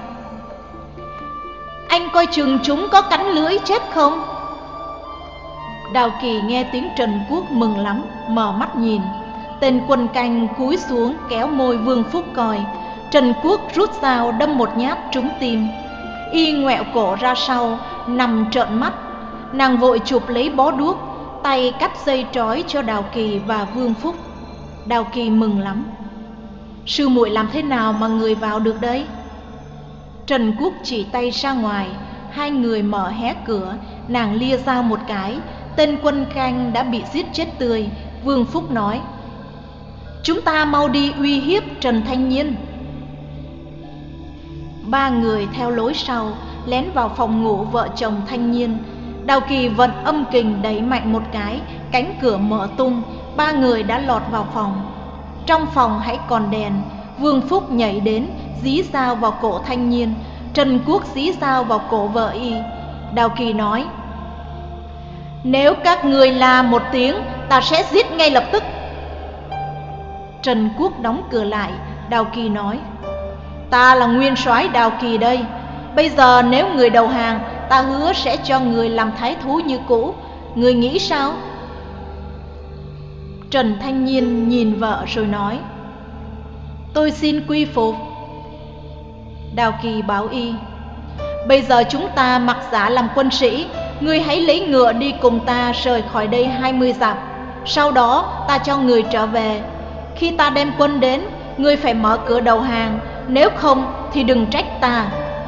Anh coi chừng chúng có cắn lưỡi chết không? Đào Kỳ nghe tiếng Trần Quốc mừng lắm, mở mắt nhìn. Tên quân canh cúi xuống kéo môi Vương Phúc coi. Trần Quốc rút dao đâm một nhát trúng tim. Y ngoẹo cổ ra sau, nằm trợn mắt. Nàng vội chụp lấy bó đuốc, tay cắt dây trói cho Đào Kỳ và Vương Phúc. Đào Kỳ mừng lắm. Sư muội làm thế nào mà người vào được đấy? Trần Quốc chỉ tay ra ngoài. Hai người mở hé cửa. Nàng lia dao một cái. Tên quân canh đã bị giết chết tươi. Vương Phúc nói: Chúng ta mau đi uy hiếp Trần Thanh Nhiên. Ba người theo lối sau lén vào phòng ngủ vợ chồng Thanh Nhiên. Đào Kỳ vận âm kình đẩy mạnh một cái, cánh cửa mở tung. Ba người đã lọt vào phòng. Trong phòng hãy còn đèn. Vương Phúc nhảy đến, dí dao vào cổ Thanh Nhiên. Trần Quốc dí dao vào cổ vợ y. Đào Kỳ nói: Nếu các người la một tiếng, ta sẽ giết ngay lập tức. Trần Quốc đóng cửa lại. Đào Kỳ nói: Ta là nguyên soái Đào Kỳ đây. Bây giờ nếu người đầu hàng, ta hứa sẽ cho người làm thái thú như cũ. Người nghĩ sao? Trần Thanh Nhiên nhìn vợ rồi nói: Tôi xin quy phục. Đào Kỳ bảo y: Bây giờ chúng ta mặc giả làm quân sĩ. Ngươi hãy lấy ngựa đi cùng ta rời khỏi đây hai mươi dặm. Sau đó ta cho người trở về. Khi ta đem quân đến, ngươi phải mở cửa đầu hàng. Nếu không thì đừng trách ta.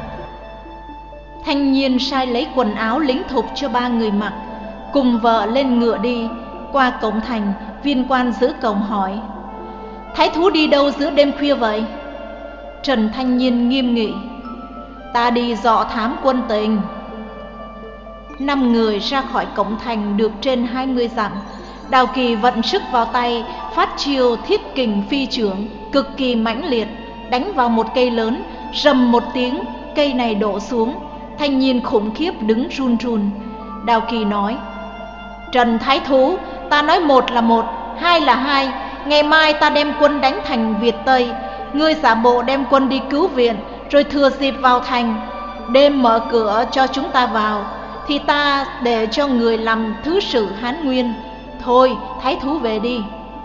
Thanh Nhiên sai lấy quần áo lính thục cho ba người mặc, cùng vợ lên ngựa đi. Qua cổng thành, viên quan giữ cổng hỏi: Thái thú đi đâu giữa đêm khuya vậy? Trần Thanh Nhiên nghiêm nghị: Ta đi dọ thám quân tình. Năm người ra khỏi cổng thành được trên hai mươi dặm. Đào Kỳ vận sức vào tay, phát chiêu thiết kình phi chưởng cực kỳ mãnh liệt, đánh vào một cây lớn. Rầm một tiếng, cây này đổ xuống. Thanh Nhiên khủng khiếp đứng run run. Đào Kỳ nói: Trần Thái Thú, ta nói một là một, hai là hai. Ngày mai ta đem quân đánh thành Việt Tây. Ngươi giả bộ đem quân đi cứu viện, rồi thừa dịp vào thành. Đêm mở cửa cho chúng ta vào, thì ta để cho người làm thứ sử Hán Nguyên. Thôi, Thái Thú về đi.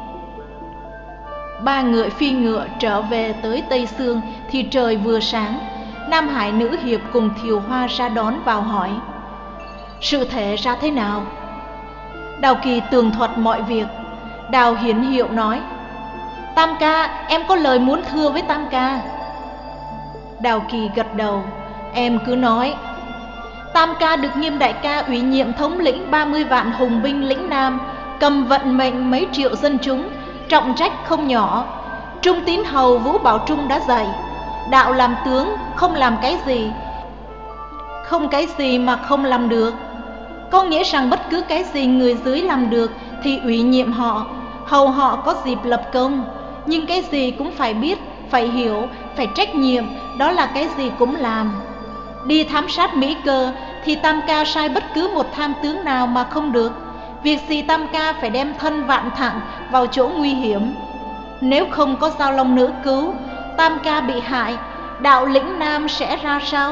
Ba người phi ngựa trở về tới Tây Sương thì trời vừa sáng. Nam Hải nữ hiệp cùng Thiều Hoa ra đón vào hỏi: Sự thể ra thế nào? Đào Kỳ tường thuật mọi việc. Đào Hiến Hiệu nói: Tam ca, em có lời muốn thưa với Tam ca. Đào Kỳ gật đầu: Em cứ nói. Tam ca được Nghiêm đại ca ủy nhiệm thống lĩnh ba mươi vạn hùng binh lĩnh Nam, cầm vận mệnh mấy triệu dân chúng, trọng trách không nhỏ. Trung tín hầu Vũ Bảo Trung đã dạy: đạo làm tướng không làm cái gì, không cái gì mà không làm được. Có nghĩa rằng bất cứ cái gì người dưới làm được thì ủy nhiệm họ, hầu họ có dịp lập công. Nhưng cái gì cũng phải biết, phải hiểu, phải trách nhiệm, đó là cái gì cũng làm. Đi thám sát Mỹ Cơ thì Tam Ca sai bất cứ một tham tướng nào mà không được. Việc gì Tam Ca phải đem thân vạn thẳng vào chỗ nguy hiểm? Nếu không có Giao Long Nữ cứu, Tam Ca bị hại, đạo lĩnh Nam sẽ ra sao?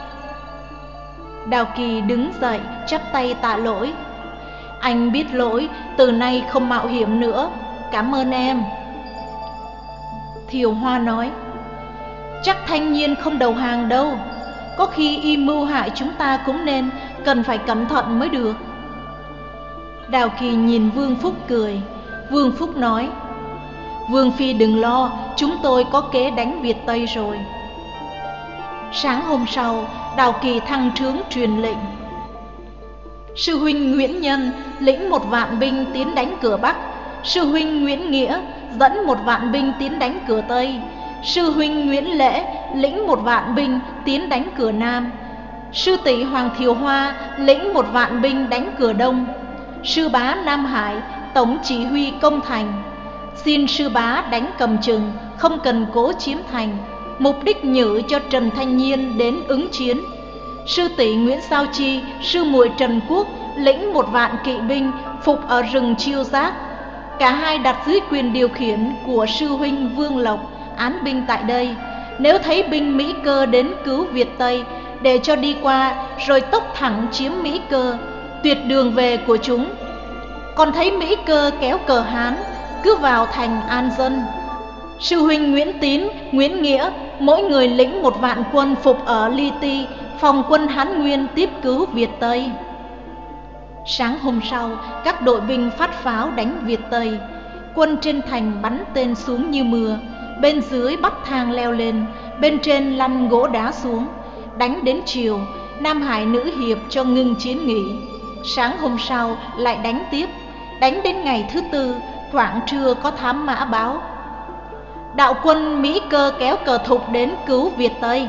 Đào Kỳ đứng dậy chắp tay tạ lỗi. Anh biết lỗi, từ nay không mạo hiểm nữa, cảm ơn em. Thiều Hoa nói, chắc Thanh Nhiên không đầu hàng đâu, có khi y mưu hại chúng ta cũng nên, cần phải cẩn thận mới được. Đào Kỳ nhìn Vương Phúc cười. Vương Phúc nói, Vương Phi đừng lo, chúng tôi có kế đánh Việt Tây rồi. Sáng hôm sau, Đào Kỳ thăng trướng truyền lệnh. Sư huynh Nguyễn Nhân lĩnh một vạn binh tiến đánh cửa Bắc. Sư huynh Nguyễn Nghĩa dẫn một vạn binh tiến đánh cửa Tây. Sư huynh Nguyễn Lễ lĩnh một vạn binh tiến đánh cửa Nam. Sư tỷ Hoàng Thiều Hoa lĩnh một vạn binh đánh cửa Đông. Sư bá Nam Hải tổng chỉ huy công thành. Xin sư bá đánh cầm chừng, không cần cố chiếm thành, mục đích nhử cho Trần Thanh Nhiên đến ứng chiến. Sư tỷ Nguyễn Sao Chi, sư muội Trần Quốc lĩnh một vạn kỵ binh phục ở rừng Chiêu Giác. Cả hai đặt dưới quyền điều khiển của sư huynh Vương Lộc, án binh tại đây. Nếu thấy binh Mỹ Cơ đến cứu Việt Tây, để cho đi qua rồi tốc thẳng chiếm Mỹ Cơ, tuyệt đường về của chúng. Còn thấy Mỹ Cơ kéo cờ Hán, cứ vào thành an dân. Sư huynh Nguyễn Tín, Nguyễn Nghĩa mỗi người lĩnh một vạn quân phục ở Li Ti, phòng quân Hán Nguyên tiếp cứu Việt Tây. Sáng hôm sau, các đội binh phát pháo đánh Việt Tây. Quân trên thành bắn tên xuống như mưa, bên dưới bắt thang leo lên, bên trên lăn gỗ đá xuống. Đánh đến chiều, Nam Hải Nữ Hiệp cho ngưng chiến nghỉ. Sáng hôm sau lại đánh tiếp. Đánh đến ngày thứ tư, khoảng trưa có thám mã báo, đạo quân Mỹ Cơ kéo cờ thục đến cứu Việt Tây.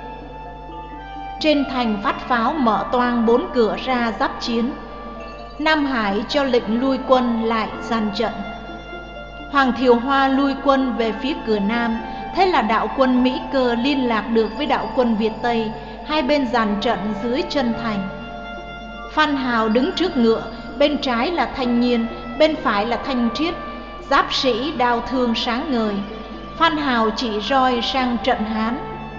Trên thành phát pháo mở toang bốn cửa ra giáp chiến. Nam Hải cho lệnh lui quân lại dàn trận. Hoàng Thiều Hoa lui quân về phía cửa Nam. Thế là đạo quân Mỹ Cơ liên lạc được với đạo quân Việt Tây, hai bên dàn trận dưới chân thành. Phan Hào đứng trước ngựa, bên trái là Thanh Nhiên, bên phải là Thanh Triết. Giáp sĩ đao thương sáng ngời. Phan Hào chỉ roi sang trận Hán.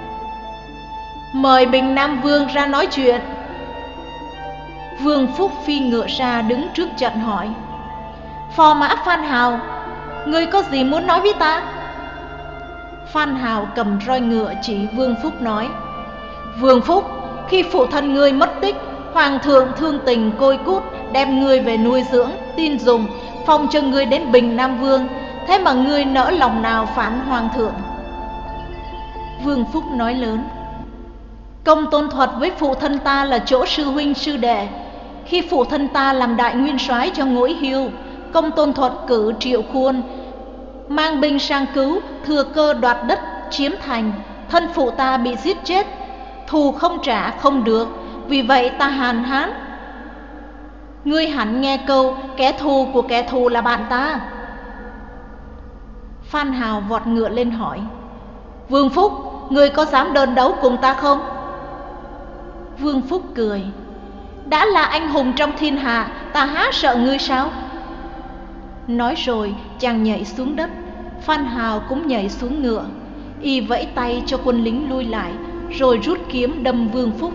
Mời Bình Nam Vương ra nói chuyện. Vương Phúc phi ngựa ra đứng trước trận hỏi, phò mã Phan Hào, ngươi có gì muốn nói với ta? Phan Hào cầm roi ngựa chỉ Vương Phúc nói, Vương Phúc, khi phụ thân ngươi mất tích, Hoàng thượng thương tình côi cút, đem ngươi về nuôi dưỡng, tin dùng, phong cho ngươi đến Bình Nam Vương. Thế mà ngươi nỡ lòng nào phản Hoàng thượng? Vương Phúc nói lớn, Công Tôn Thuật với phụ thân ta là chỗ sư huynh sư đệ. Khi phụ thân ta làm đại nguyên soái cho Ngũi Hiêu, Công Tôn Thuật cử Triệu Khuôn mang binh sang cứu, thừa cơ đoạt đất chiếm thành. Thân phụ ta bị giết chết, thù không trả không được, vì vậy ta hàn hán. Ngươi hẳn nghe câu kẻ thù của kẻ thù là bạn ta. Phan Hào vọt ngựa lên hỏi, Vương Phúc, ngươi có dám đơn đấu cùng ta không? Vương Phúc cười, đã là anh hùng trong thiên hạ, ta há sợ ngươi sao? Nói rồi chàng nhảy xuống đất. Phan Hào cũng nhảy xuống ngựa. Y vẫy tay cho quân lính lui lại, rồi rút kiếm đâm Vương Phúc.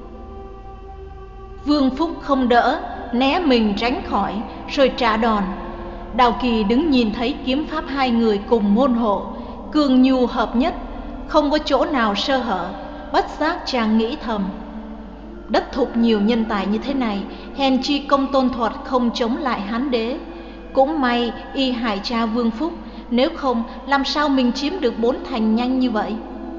Vương Phúc không đỡ, né mình tránh khỏi, rồi trả đòn. Đào Kỳ đứng nhìn thấy kiếm pháp hai người cùng môn hộ, cương nhu hợp nhất, không có chỗ nào sơ hở. Bất giác chàng nghĩ thầm, đất Thục nhiều nhân tài như thế này, hèn chi Công Tôn Thuật không chống lại Hán đế. Cũng may y hại cha Vương Phúc, nếu không làm sao mình chiếm được bốn thành nhanh như vậy.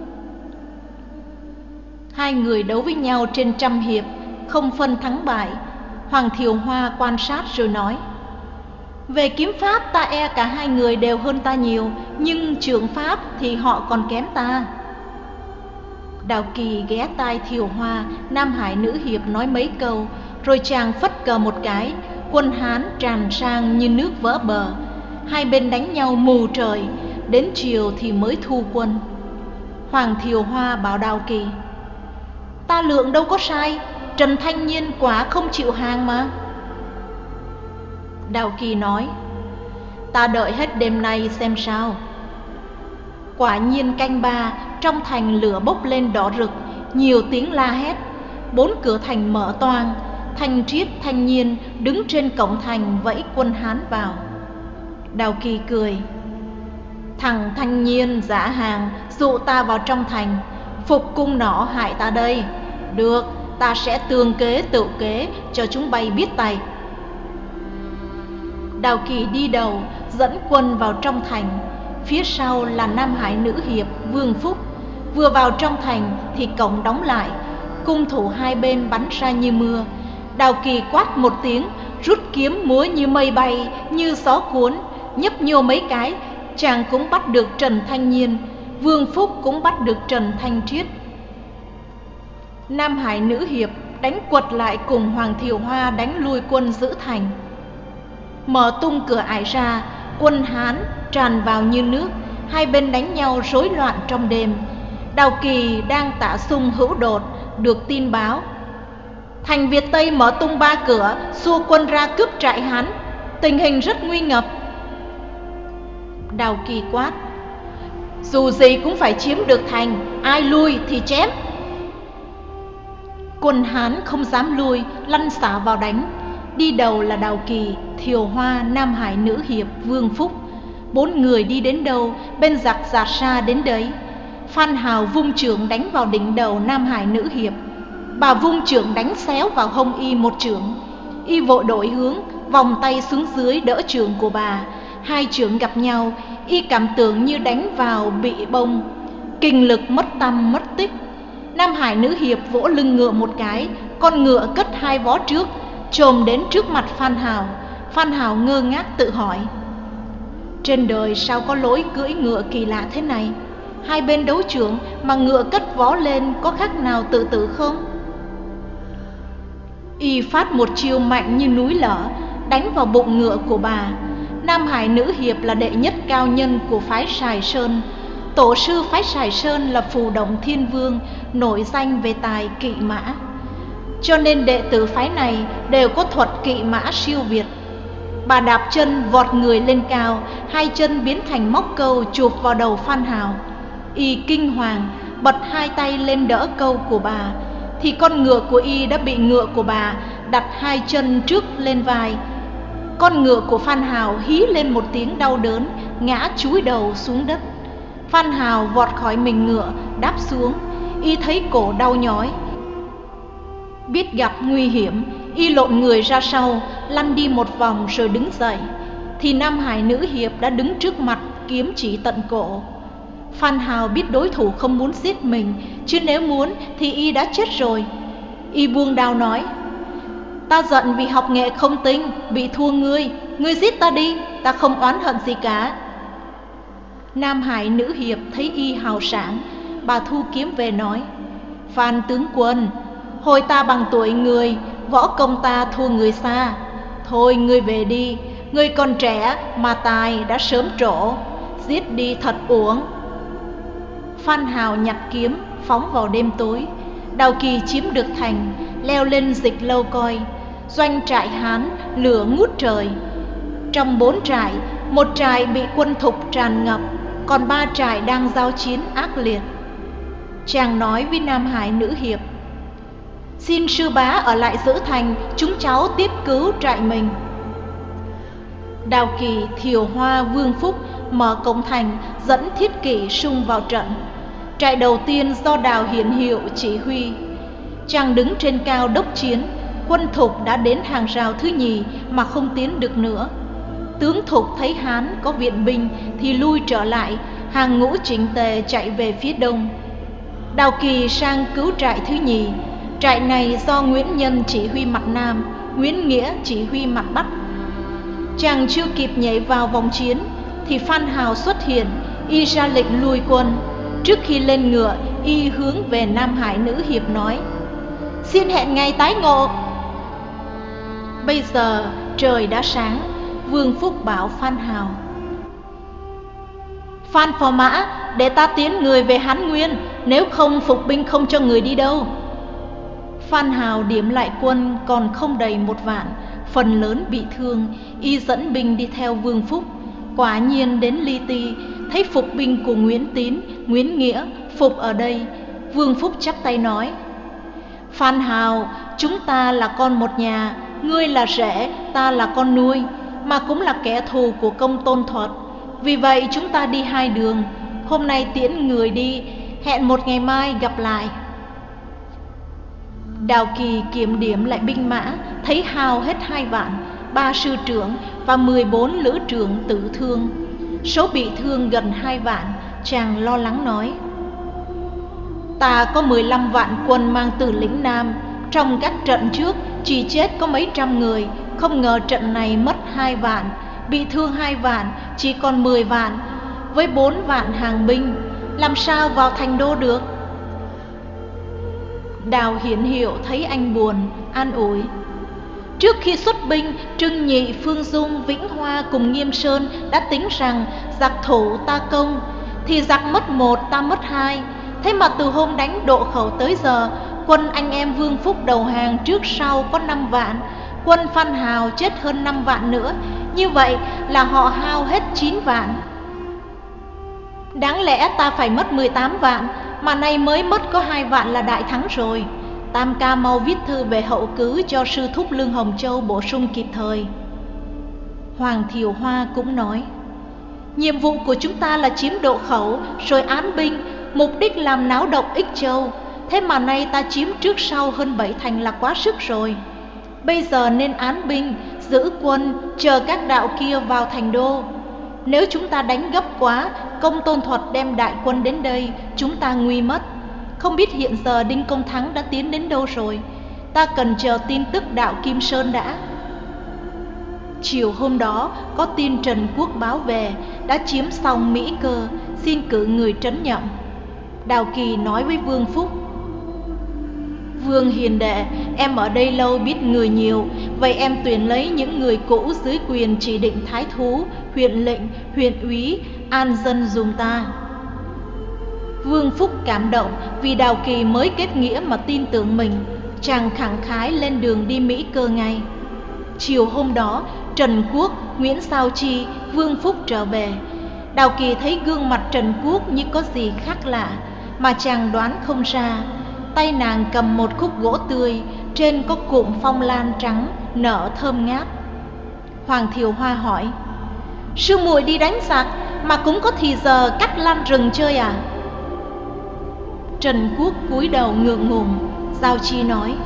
Hai người đấu với nhau trên trăm hiệp, không phân thắng bại. Hoàng Thiều Hoa quan sát rồi nói, về kiếm pháp ta e cả hai người đều hơn ta nhiều, nhưng trượng pháp thì họ còn kém ta. Đào Kỳ ghé tai Thiều Hoa, Nam Hải Nữ Hiệp nói mấy câu, rồi chàng phất cờ một cái, quân Hán tràn sang như nước vỡ bờ. Hai bên đánh nhau mù trời, đến chiều thì mới thu quân. Hoàng Thiều Hoa bảo Đào Kỳ, Ta lượng đâu có sai, Trần Thanh Nhiên quả không chịu hàng mà. Đào Kỳ nói: Ta đợi hết đêm nay xem sao. Quả nhiên canh ba, trong thành lửa bốc lên đỏ rực, nhiều tiếng la hét. Bốn cửa thành mở toang. Thanh Triết, Thanh Nhiên đứng trên cổng thành vẫy quân Hán vào. Đào Kỳ cười: Thằng Thanh Nhiên giả hàng, dụ ta vào trong thành, phục cung nỏ hại ta đây. Được, ta sẽ tương kế tự kế cho chúng bay biết tay. Đào Kỳ đi đầu dẫn quân vào trong thành, phía sau là Nam Hải nữ hiệp Vương Phúc. Vừa vào trong thành thì cổng đóng lại, cung thủ hai bên bắn ra như mưa. Đào Kỳ quát một tiếng, rút kiếm múa như mây bay, như gió cuốn, nhấp nhô mấy cái, chàng cũng bắt được Trần Thanh Nhiên, Vương Phúc cũng bắt được Trần Thanh Triết. Nam Hải nữ hiệp đánh quật lại cùng Hoàng Thiều Hoa đánh lui quân giữ thành. Mở tung cửa ải ra, quân Hán tràn vào như nước, hai bên đánh nhau rối loạn trong đêm. Đào Kỳ đang tả xung hữu đột, được tin báo: thành Việt Tây mở tung ba cửa, xua quân ra cướp trại Hán, tình hình rất nguy ngập. Đào Kỳ quát: dù gì cũng phải chiếm được thành, ai lui thì chém. Quân Hán không dám lui, lăn xả vào đánh. Đi đầu là Đào Kỳ, Thiều Hoa, Nam Hải nữ hiệp Vương Phúc. Bốn người đi đến đâu, bên giặc giạt xa đến đấy. Phan Hào vung chưởng đánh vào đỉnh đầu Nam Hải nữ hiệp. Bà vung chưởng đánh xéo vào hông y một chưởng. Y vội đổi hướng, vòng tay xuống dưới đỡ chưởng của bà. Hai chưởng gặp nhau, y cảm tưởng như đánh vào bị bông, kinh lực mất tăm mất tích. Nam Hải nữ hiệp vỗ lưng ngựa một cái, con ngựa cất hai vó trước, chồm đến trước mặt Phan Hào. Phan Hào ngơ ngác tự hỏi: trên đời sao có lối cưỡi ngựa kỳ lạ thế này? Hai bên đấu chưởng mà ngựa cất vó lên, có khác nào tự tử không? Y phát một chiêu mạnh như núi lở, đánh vào bụng ngựa của bà. Nam Hải nữ hiệp là đệ nhất cao nhân của phái Sài Sơn. Tổ sư phái Sài Sơn là Phù Động Thiên Vương, nổi danh về tài kỵ mã, cho nên đệ tử phái này đều có thuật kỵ mã siêu việt. Bà đạp chân vọt người lên cao, hai chân biến thành móc câu chụp vào đầu Phan Hào. Y kinh hoàng bật hai tay lên đỡ câu của bà, thì con ngựa của y đã bị ngựa của bà đặt hai chân trước lên vai. Con ngựa của Phan Hào hí lên một tiếng đau đớn, ngã chúi đầu xuống đất. Phan Hào vọt khỏi mình ngựa, đáp xuống. Y thấy cổ đau nhói, biết gặp nguy hiểm, y lộn người ra sau, lăn đi một vòng rồi đứng dậy. Thì Nam Hải nữ hiệp đã đứng trước mặt, kiếm chỉ tận cổ. Phan Hào biết đối thủ không muốn giết mình, chứ nếu muốn thì y đã chết rồi. Y buông đao nói: ta giận vì học nghệ không tinh, bị thua ngươi, ngươi giết ta đi, ta không oán hận gì cả. Nam Hải nữ hiệp thấy y hào sảng, bà thu kiếm về nói: Phan tướng quân, hồi ta bằng tuổi người, võ công ta thua người xa. Thôi ngươi về đi, ngươi còn trẻ mà tài đã sớm trổ, giết đi thật uổng. Phan Hào nhặt kiếm phóng vào đêm tối. Đào Kỳ chiếm được thành, leo lên Dịch Lâu coi. Doanh trại Hán lửa ngút trời. Trong bốn trại, một trại bị quân Thục tràn ngập, còn ba trại đang giao chiến ác liệt. Chàng nói với Nam Hải nữ hiệp: xin sư bá ở lại giữ thành, chúng cháu tiếp cứu trại mình. Đào Kỳ, Thiều Hoa, Vương Phúc mở cổng thành, dẫn thiết kỵ xung vào trận. Trại đầu tiên do Đào Hiển Hiệu chỉ huy. Chàng đứng trên cao đốc chiến. Quân Thục đã đến hàng rào thứ nhì mà không tiến được nữa. Tướng Thục thấy Hán có viện binh thì lui trở lại, hàng ngũ chỉnh tề chạy về phía đông. Đào Kỳ sang cứu trại thứ nhì. Trại này do Nguyễn Nhân chỉ huy mặt nam, Nguyễn Nghĩa chỉ huy mặt bắc. Chàng chưa kịp nhảy vào vòng chiến thì Phan Hào xuất hiện, y ra lệnh lui quân. Trước khi lên ngựa, y hướng về Nam Hải nữ hiệp nói: xin hẹn ngày tái ngộ. Bây giờ trời đã sáng. Vương Phúc bảo Phan Hào: Phan phò mã, để ta tiến người về Hán Nguyên, nếu không phục binh không cho người đi đâu. Phan Hào điểm lại quân còn không đầy một vạn, phần lớn bị thương, y dẫn binh đi theo Vương Phúc. Quả nhiên đến Li Ti, thấy phục binh của Nguyễn Tín, Nguyễn Nghĩa phục ở đây. Vương Phúc chắp tay nói: Phan Hào, chúng ta là con một nhà, ngươi là rể, ta là con nuôi, mà cũng là kẻ thù của Công Tôn Thuật. Vì vậy chúng ta đi hai đường, hôm nay tiễn người đi, hẹn một ngày mai gặp lại. Đào Kỳ kiểm điểm lại binh mã, thấy hao hết hai vạn, ba sư trưởng và mười bốn lữ trưởng tử thương, số bị thương gần hai vạn. Chàng lo lắng nói: Ta có mười lăm vạn quân mang từ lĩnh Nam, trong các trận trước chỉ chết có mấy trăm người, không ngờ trận này mất hai vạn, bị thương hai vạn, chỉ còn mười vạn, với bốn vạn hàng binh, làm sao vào thành đô được? Đào Hiển Hiệu thấy anh buồn, an ủi: Trước khi xuất binh, Trưng Nhị, Phương Dung, Vĩnh Hoa cùng Nghiêm Sơn đã tính rằng giặc thủ ta công, thì giặc mất một ta mất hai. Thế mà từ hôm đánh Độ Khẩu tới giờ, quân anh em Vương Phúc đầu hàng trước sau có năm vạn, quân Phan Hào chết hơn năm vạn nữa, như vậy là họ hao hết chín vạn. Đáng lẽ ta phải mất mười tám vạn, mà nay mới mất có hai vạn là đại thắng rồi. Tam ca mau viết thư về hậu cứ cho sư thúc Lương Hồng Châu bổ sung kịp thời. Hoàng Thiều Hoa cũng nói: Nhiệm vụ của chúng ta là chiếm Độ Khẩu rồi án binh, mục đích làm náo động Ích Châu. Thế mà nay ta chiếm trước sau hơn bảy thành là quá sức rồi. Bây giờ nên án binh, giữ quân, chờ các đạo kia vào thành đô. Nếu chúng ta đánh gấp quá, Công Tôn Thuật đem đại quân đến đây, chúng ta nguy mất. Không biết hiện giờ Đinh Công Thắng đã tiến đến đâu rồi. Ta cần chờ tin tức đạo Kim Sơn đã. Chiều hôm đó có tin Trần Quốc báo về, đã chiếm xong Mỹ Cơ, xin cử người trấn nhậm. Đào Kỳ nói với Vương Phúc: Vương hiền đệ, em ở đây lâu biết người nhiều, vậy em tuyển lấy những người cũ dưới quyền chỉ định thái thú, huyện lệnh, huyện úy, an dân dùm ta. Vương Phúc cảm động vì Đào Kỳ mới kết nghĩa mà tin tưởng mình, chàng khẳng khái lên đường đi Mỹ Cơ ngay. Chiều hôm đó, Trần Quốc, Nguyễn Sao Chi, Vương Phúc trở về. Đào Kỳ thấy gương mặt Trần Quốc như có gì khác lạ, mà chàng đoán không ra. Tay nàng cầm một khúc gỗ tươi, trên có cụm phong lan trắng, nở thơm ngát. Hoàng Thiều Hoa hỏi: Sư muội đi đánh giặc mà cũng có thì giờ cắt lan rừng chơi à? Trần Quốc cúi đầu ngượng ngùng. Giao Chi nói: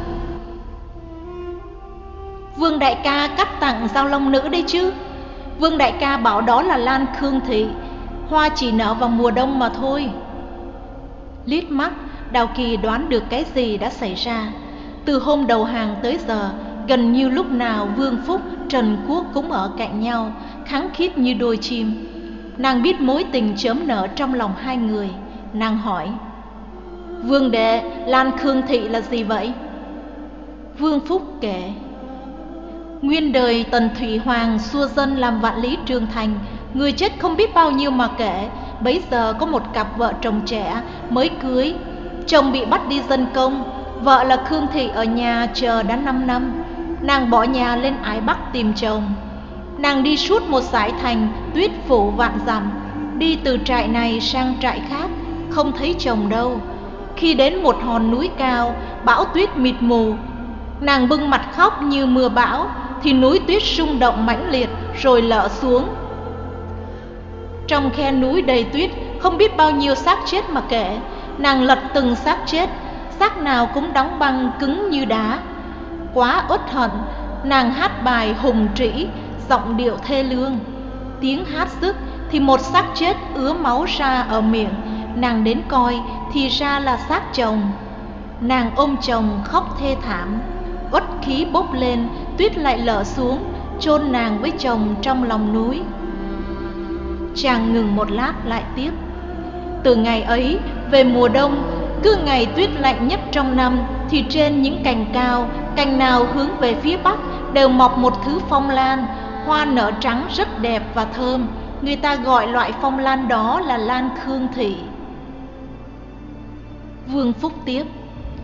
Vương đại ca cắt tặng Giao Long Nữ đấy chứ. Vương đại ca bảo đó là lan khương thị, hoa chỉ nở vào mùa đông mà thôi. Liếc mắt, Đào Kỳ đoán được cái gì đã xảy ra. Từ hôm đầu hàng tới giờ, gần như lúc nào Vương Phúc, Trần Quốc cũng ở cạnh nhau, khăng khít như đôi chim. Nàng biết mối tình chớm nở trong lòng hai người. Nàng hỏi: Vương đệ, lan khương thị là gì vậy? Vương Phúc kể: Nguyên đời Tần Thủy Hoàng xua dân làm vạn lý trường thành, người chết không biết bao nhiêu mà kể. Bấy giờ có một cặp vợ chồng trẻ mới cưới, chồng bị bắt đi dân công, vợ là Khương Thị ở nhà chờ đã năm năm. Nàng bỏ nhà lên Ái Bắc tìm chồng. Nàng đi suốt một dải thành, tuyết phủ vạn dặm, đi từ trại này sang trại khác, không thấy chồng đâu. Khi đến một hòn núi cao, bão tuyết mịt mù, nàng bưng mặt khóc như mưa bão, thì núi tuyết rung động mãnh liệt rồi lở xuống. Trong khe núi đầy tuyết, không biết bao nhiêu xác chết mà kể. Nàng lật từng xác chết, xác nào cũng đóng băng cứng như đá. Quá uất hận, nàng hát bài hùng trĩ, giọng điệu thê lương. Tiếng hát dứt thì một xác chết ứa máu ra ở miệng. Nàng đến coi thì ra là xác chồng. Nàng ôm chồng khóc thê thảm, uất khí bốc lên, tuyết lại lở xuống, chôn nàng với chồng trong lòng núi. Chàng ngừng một lát lại tiếp: Từ ngày ấy về mùa đông, cứ ngày tuyết lạnh nhất trong năm, thì trên những cành cao, cành nào hướng về phía bắc đều mọc một thứ phong lan, hoa nở trắng rất đẹp và thơm. Người ta gọi loại phong lan đó là lan khương thị. Vương Phúc tiếp: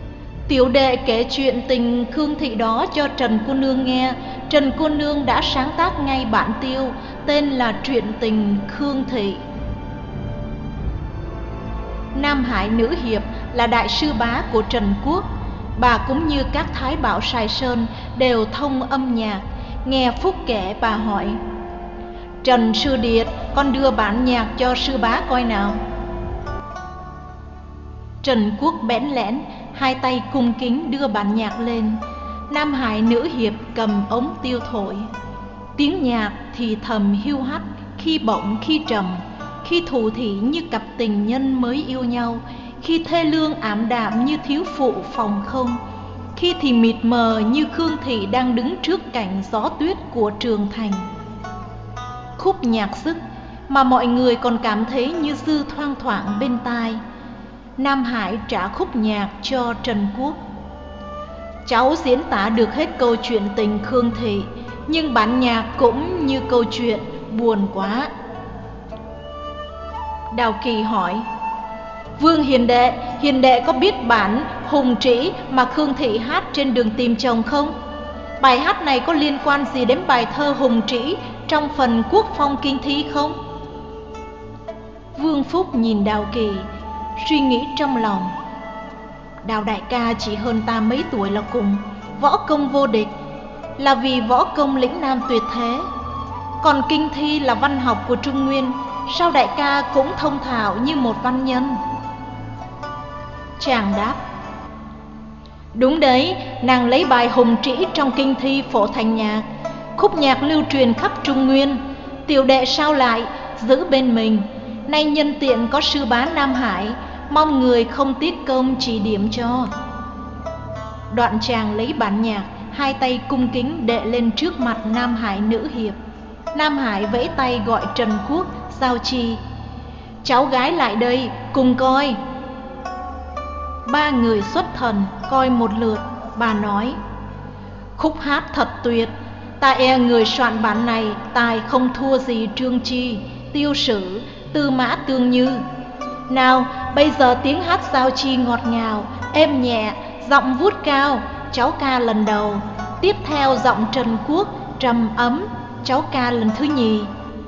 Tiểu đệ kể chuyện tình Khương Thị đó cho Trần cô nương nghe. Trần cô nương đã sáng tác ngay bản tiêu, tên là Truyện tình Khương Thị. Nam Hải Nữ Hiệp là đại sư bá của Trần Quốc. Bà cũng như các thái bảo Sài Sơn đều thông âm nhạc. Nghe Phúc kể, bà hỏi: Trần sư điệt, con đưa bản nhạc cho sư bá coi nào. Trần Quốc bẽn lẽn, hai tay cung kính đưa bản nhạc lên. Nam Hải Nữ Hiệp cầm ống tiêu thổi. Tiếng nhạc thì thầm hiu hắt, khi bổng khi trầm, khi thủ thỉ như cặp tình nhân mới yêu nhau, khi thê lương ảm đạm như thiếu phụ phòng không, khi thì mịt mờ như Khương Thị đang đứng trước cảnh gió tuyết của Trường Thành. Khúc nhạc dứt mà mọi người còn cảm thấy như dư thoang thoảng bên tai. Nam Hải trả khúc nhạc cho Trần Quốc. Cháu diễn tả được hết câu chuyện tình Khương Thị, nhưng bản nhạc cũng như câu chuyện, buồn quá. Đào Kỳ hỏi: Vương hiền đệ, hiền đệ có biết bản Hùng Trĩ mà Khương Thị hát trên đường tìm chồng không? Bài hát này có liên quan gì đến bài thơ Hùng Trĩ trong phần Quốc Phong Kinh Thi không? Vương Phúc nhìn Đào Kỳ, suy nghĩ trong lòng. Đào đại ca chỉ hơn ta mấy tuổi là cùng, võ công vô địch, là vì võ công lĩnh nam tuyệt thế. Còn kinh thi là văn học của Trung Nguyên, sao đại ca cũng thông thạo như một văn nhân? Chàng đáp: Đúng đấy, nàng lấy bài Hùng Trĩ trong kinh thi phổ thành nhạc, khúc nhạc lưu truyền khắp Trung Nguyên. Tiểu đệ sao lại giữ bên mình, nay nhân tiện có sư bá Nam Hải, mong người không tiếc công chỉ điểm cho. Đoạn chàng lấy bản nhạc, hai tay cung kính đệ lên trước mặt Nam Hải Nữ Hiệp. Nam Hải vẫy tay gọi Trần Quốc, Giao Chi: Cháu gái lại đây, cùng coi. Ba người xuất thần coi một lượt. Bà nói: Khúc hát thật tuyệt, ta e người soạn bản này tài không thua gì Trương Chi, Tiêu Sử, Tư Mã Tương Như. Nào, bây giờ tiếng hát Giao Chi ngọt ngào, êm nhẹ, giọng vút cao, cháu ca lần đầu. Tiếp theo giọng Trần Quốc trầm ấm, cháu ca lần thứ nhì.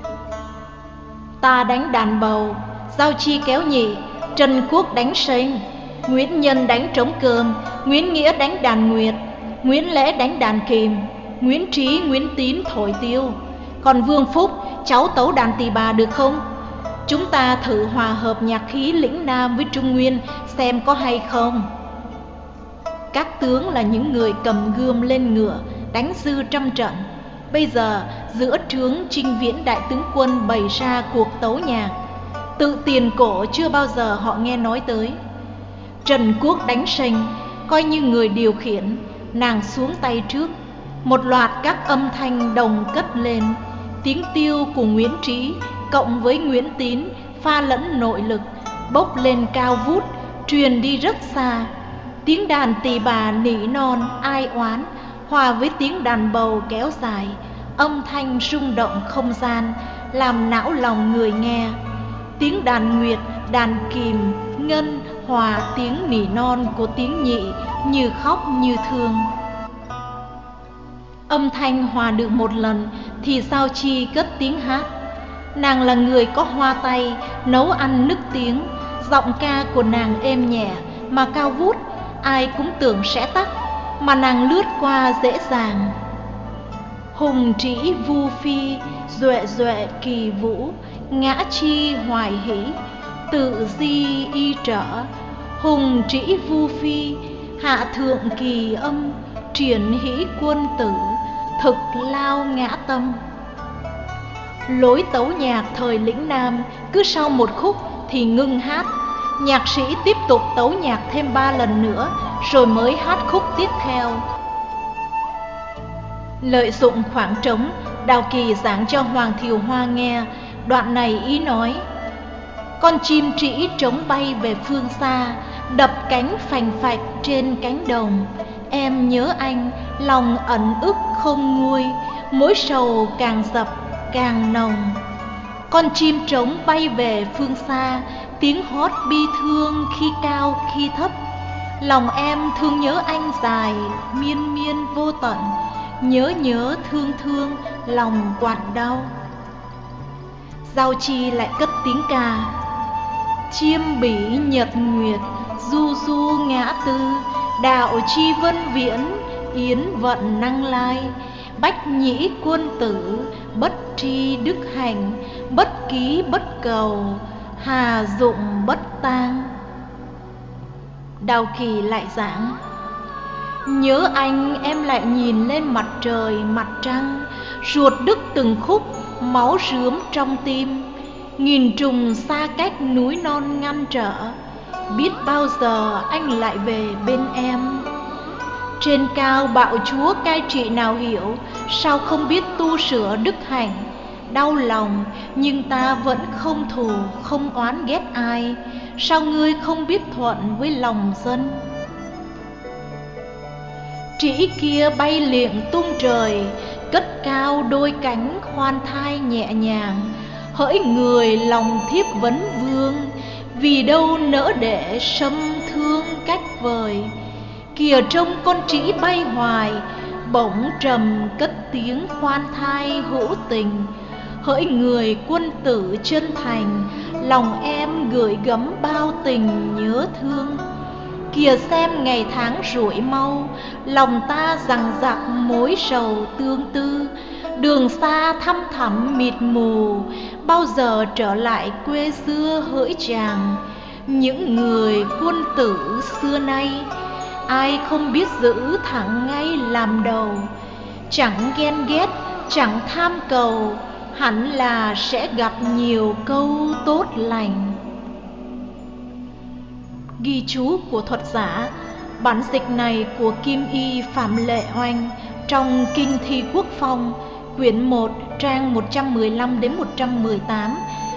Ta đánh đàn bầu, Giao Chi kéo nhị, Trần Quốc đánh sênh, Nguyễn Nhân đánh trống cơm, Nguyễn Nghĩa đánh đàn nguyệt, Nguyễn Lễ đánh đàn kìm, Nguyễn Trí, Nguyễn Tín thổi tiêu. Còn Vương Phúc, cháu tấu đàn tỳ bà được không? Chúng ta thử hòa hợp nhạc khí lĩnh Nam với Trung Nguyên xem có hay không. Các tướng là những người cầm gươm lên ngựa, đánh dư trăm trận. Bây giờ giữa trướng Trinh Viễn đại tướng quân bày ra cuộc tấu nhạc, tự tiền cổ chưa bao giờ họ nghe nói tới. Trần Quốc đánh sênh, coi như người điều khiển, nàng xuống tay trước. Một loạt các âm thanh đồng cất lên. Tiếng tiêu của Nguyễn Trí cộng với Nguyễn Tín pha lẫn nội lực, bốc lên cao vút, truyền đi rất xa. Tiếng đàn tỳ bà nỉ non ai oán hòa với tiếng đàn bầu kéo dài, âm thanh rung động không gian, làm não lòng người nghe. Tiếng đàn nguyệt, đàn kìm, ngân hòa tiếng nỉ non của tiếng nhị, như khóc như thương. Âm thanh hòa được một lần thì Giao Chi cất tiếng hát. Nàng là người có hoa tay, nấu ăn nức tiếng. Giọng ca của nàng êm nhẹ mà cao vút, ai cũng tưởng sẽ tắc, mà nàng lướt qua dễ dàng. Hùng trĩ vu phi, duệ duệ kỳ vũ, ngã chi hoài hỷ, tự di y trở. Hùng trĩ vu phi, hạ thượng kỳ âm, triển hỷ quân tử, thực lao ngã tâm. Lối tấu nhạc thời lĩnh Nam, cứ sau một khúc thì ngưng hát. Nhạc sĩ tiếp tục tấu nhạc thêm ba lần nữa, rồi mới hát khúc tiếp theo. Lợi dụng khoảng trống, Đào Kỳ giảng cho Hoàng Thiều Hoa nghe. Đoạn này ý nói: con chim trĩ trống bay về phương xa, đập cánh phành phạch trên cánh đồng. Em nhớ anh, lòng ẩn ức không nguôi, mối sầu càng dập càng nồng. Con chim trống bay về phương xa, tiếng hót bi thương khi cao khi thấp. Lòng em thương nhớ anh dài miên miên vô tận, nhớ nhớ thương thương lòng quặn đau. Giao Chi lại cất tiếng ca: chiêm bỉ nhật nguyệt, du du ngã tư, đạo chi vân viễn, yến vận năng lai. Bách nhĩ quân tử, bất tri đức hành, bất ký bất cầu, hà dụng bất tang. Đào Kỳ lại giảng: nhớ anh em lại nhìn lên mặt trời mặt trăng, ruột đứt từng khúc, máu rướm trong tim. Nghìn trùng xa cách núi non ngăn trở, biết bao giờ anh lại về bên em. Trên cao bạo chúa cai trị nào hiểu, sao không biết tu sửa đức hạnh. Đau lòng nhưng ta vẫn không thù không oán ghét ai, sao ngươi không biết thuận với lòng dân. Trĩ kia bay liệng tung trời, cất cao đôi cánh khoan thai nhẹ nhàng. Hỡi người lòng thiếp vấn vương, vì đâu nỡ để sâm thương cách vời. Kìa trông con trĩ bay hoài, bỗng trầm cất tiếng khoan thai hữu tình. Hỡi người quân tử chân thành, lòng em gửi gắm bao tình nhớ thương. Kìa xem ngày tháng rủi mau, lòng ta dằng dặc mối sầu tương tư. Đường xa thăm thẳm mịt mù, bao giờ trở lại quê xưa hỡi chàng. Những người quân tử xưa nay, ai không biết giữ thẳng ngay làm đầu. Chẳng ghen ghét, chẳng tham cầu, hẳn là sẽ gặp nhiều câu tốt lành. Ghi chú của thuật giả. Bản dịch này của Kim Y Phạm Lệ Oanh trong Kinh Thi Quốc Phong, quyển một, trang một trăm mười lăm đến một trăm mười tám.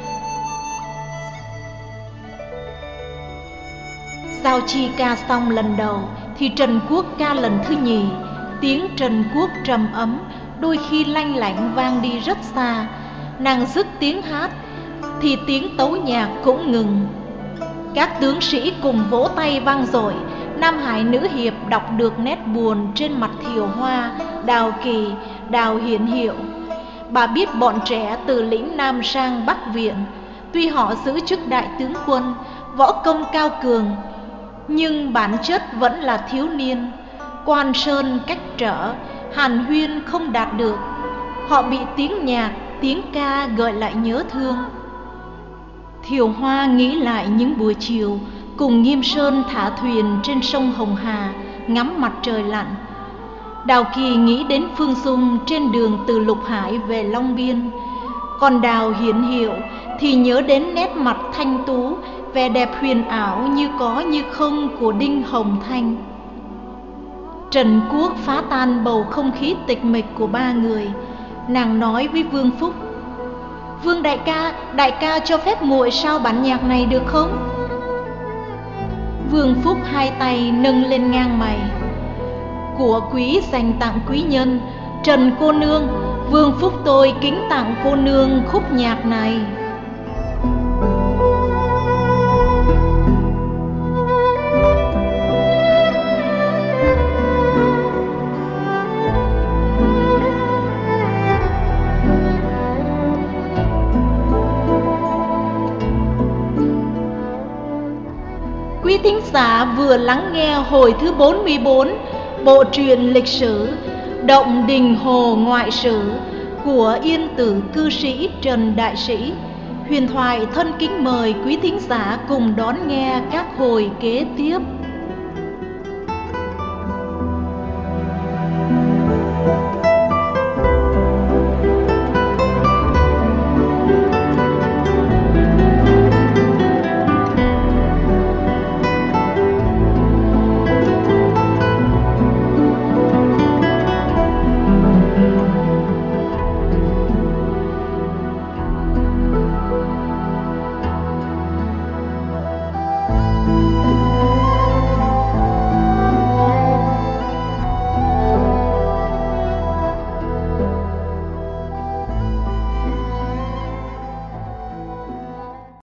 Giao Chi ca xong lần đầu thì Trần Quốc ca lần thứ nhì. Tiếng Trần Quốc trầm ấm, đôi khi lanh lảnh vang đi rất xa. Nàng dứt tiếng hát thì tiếng tấu nhạc cũng ngừng. Các tướng sĩ cùng vỗ tay vang dội. Nam Hải nữ hiệp đọc được nét buồn trên mặt Thiều Hoa, Đào Kỳ, Đào Hiển Hiệu. Bà biết bọn trẻ từ lĩnh Nam sang Bắc Viện, tuy họ giữ chức đại tướng quân, võ công cao cường, nhưng bản chất vẫn là thiếu niên. Quan sơn cách trở, hàn huyên không đạt được. Họ bị tiếng nhạc, tiếng ca gợi lại nhớ thương. Thiều Hoa nghĩ lại những buổi chiều cùng Nghiêm Sơn thả thuyền trên sông Hồng Hà, ngắm mặt trời lặn. Đào Kỳ nghĩ đến Phương Dung trên đường từ Lục Hải về Long Biên. Còn Đào Hiển Hiệu thì nhớ đến nét mặt thanh tú, vẻ đẹp huyền ảo như có như không của Đinh Hồng Thanh. Trần Quốc phá tan bầu không khí tịch mịch của ba người. Nàng nói với Vương Phúc: Vương đại ca, đại ca cho phép muội sao bản nhạc này được không? Vương Phúc hai tay nâng lên ngang mày. Của quý dành tặng quý nhân, Trần cô nương, Vương Phúc tôi kính tặng cô nương khúc nhạc này. Quý thính giả vừa lắng nghe hồi thứ bốn mươi bốn bộ truyện lịch sử Động Đình Hồ Ngoại Sử của Yên Tử cư sĩ Trần Đại Sĩ. Huyền Thoại thân kính mời quý thính giả cùng đón nghe các hồi kế tiếp.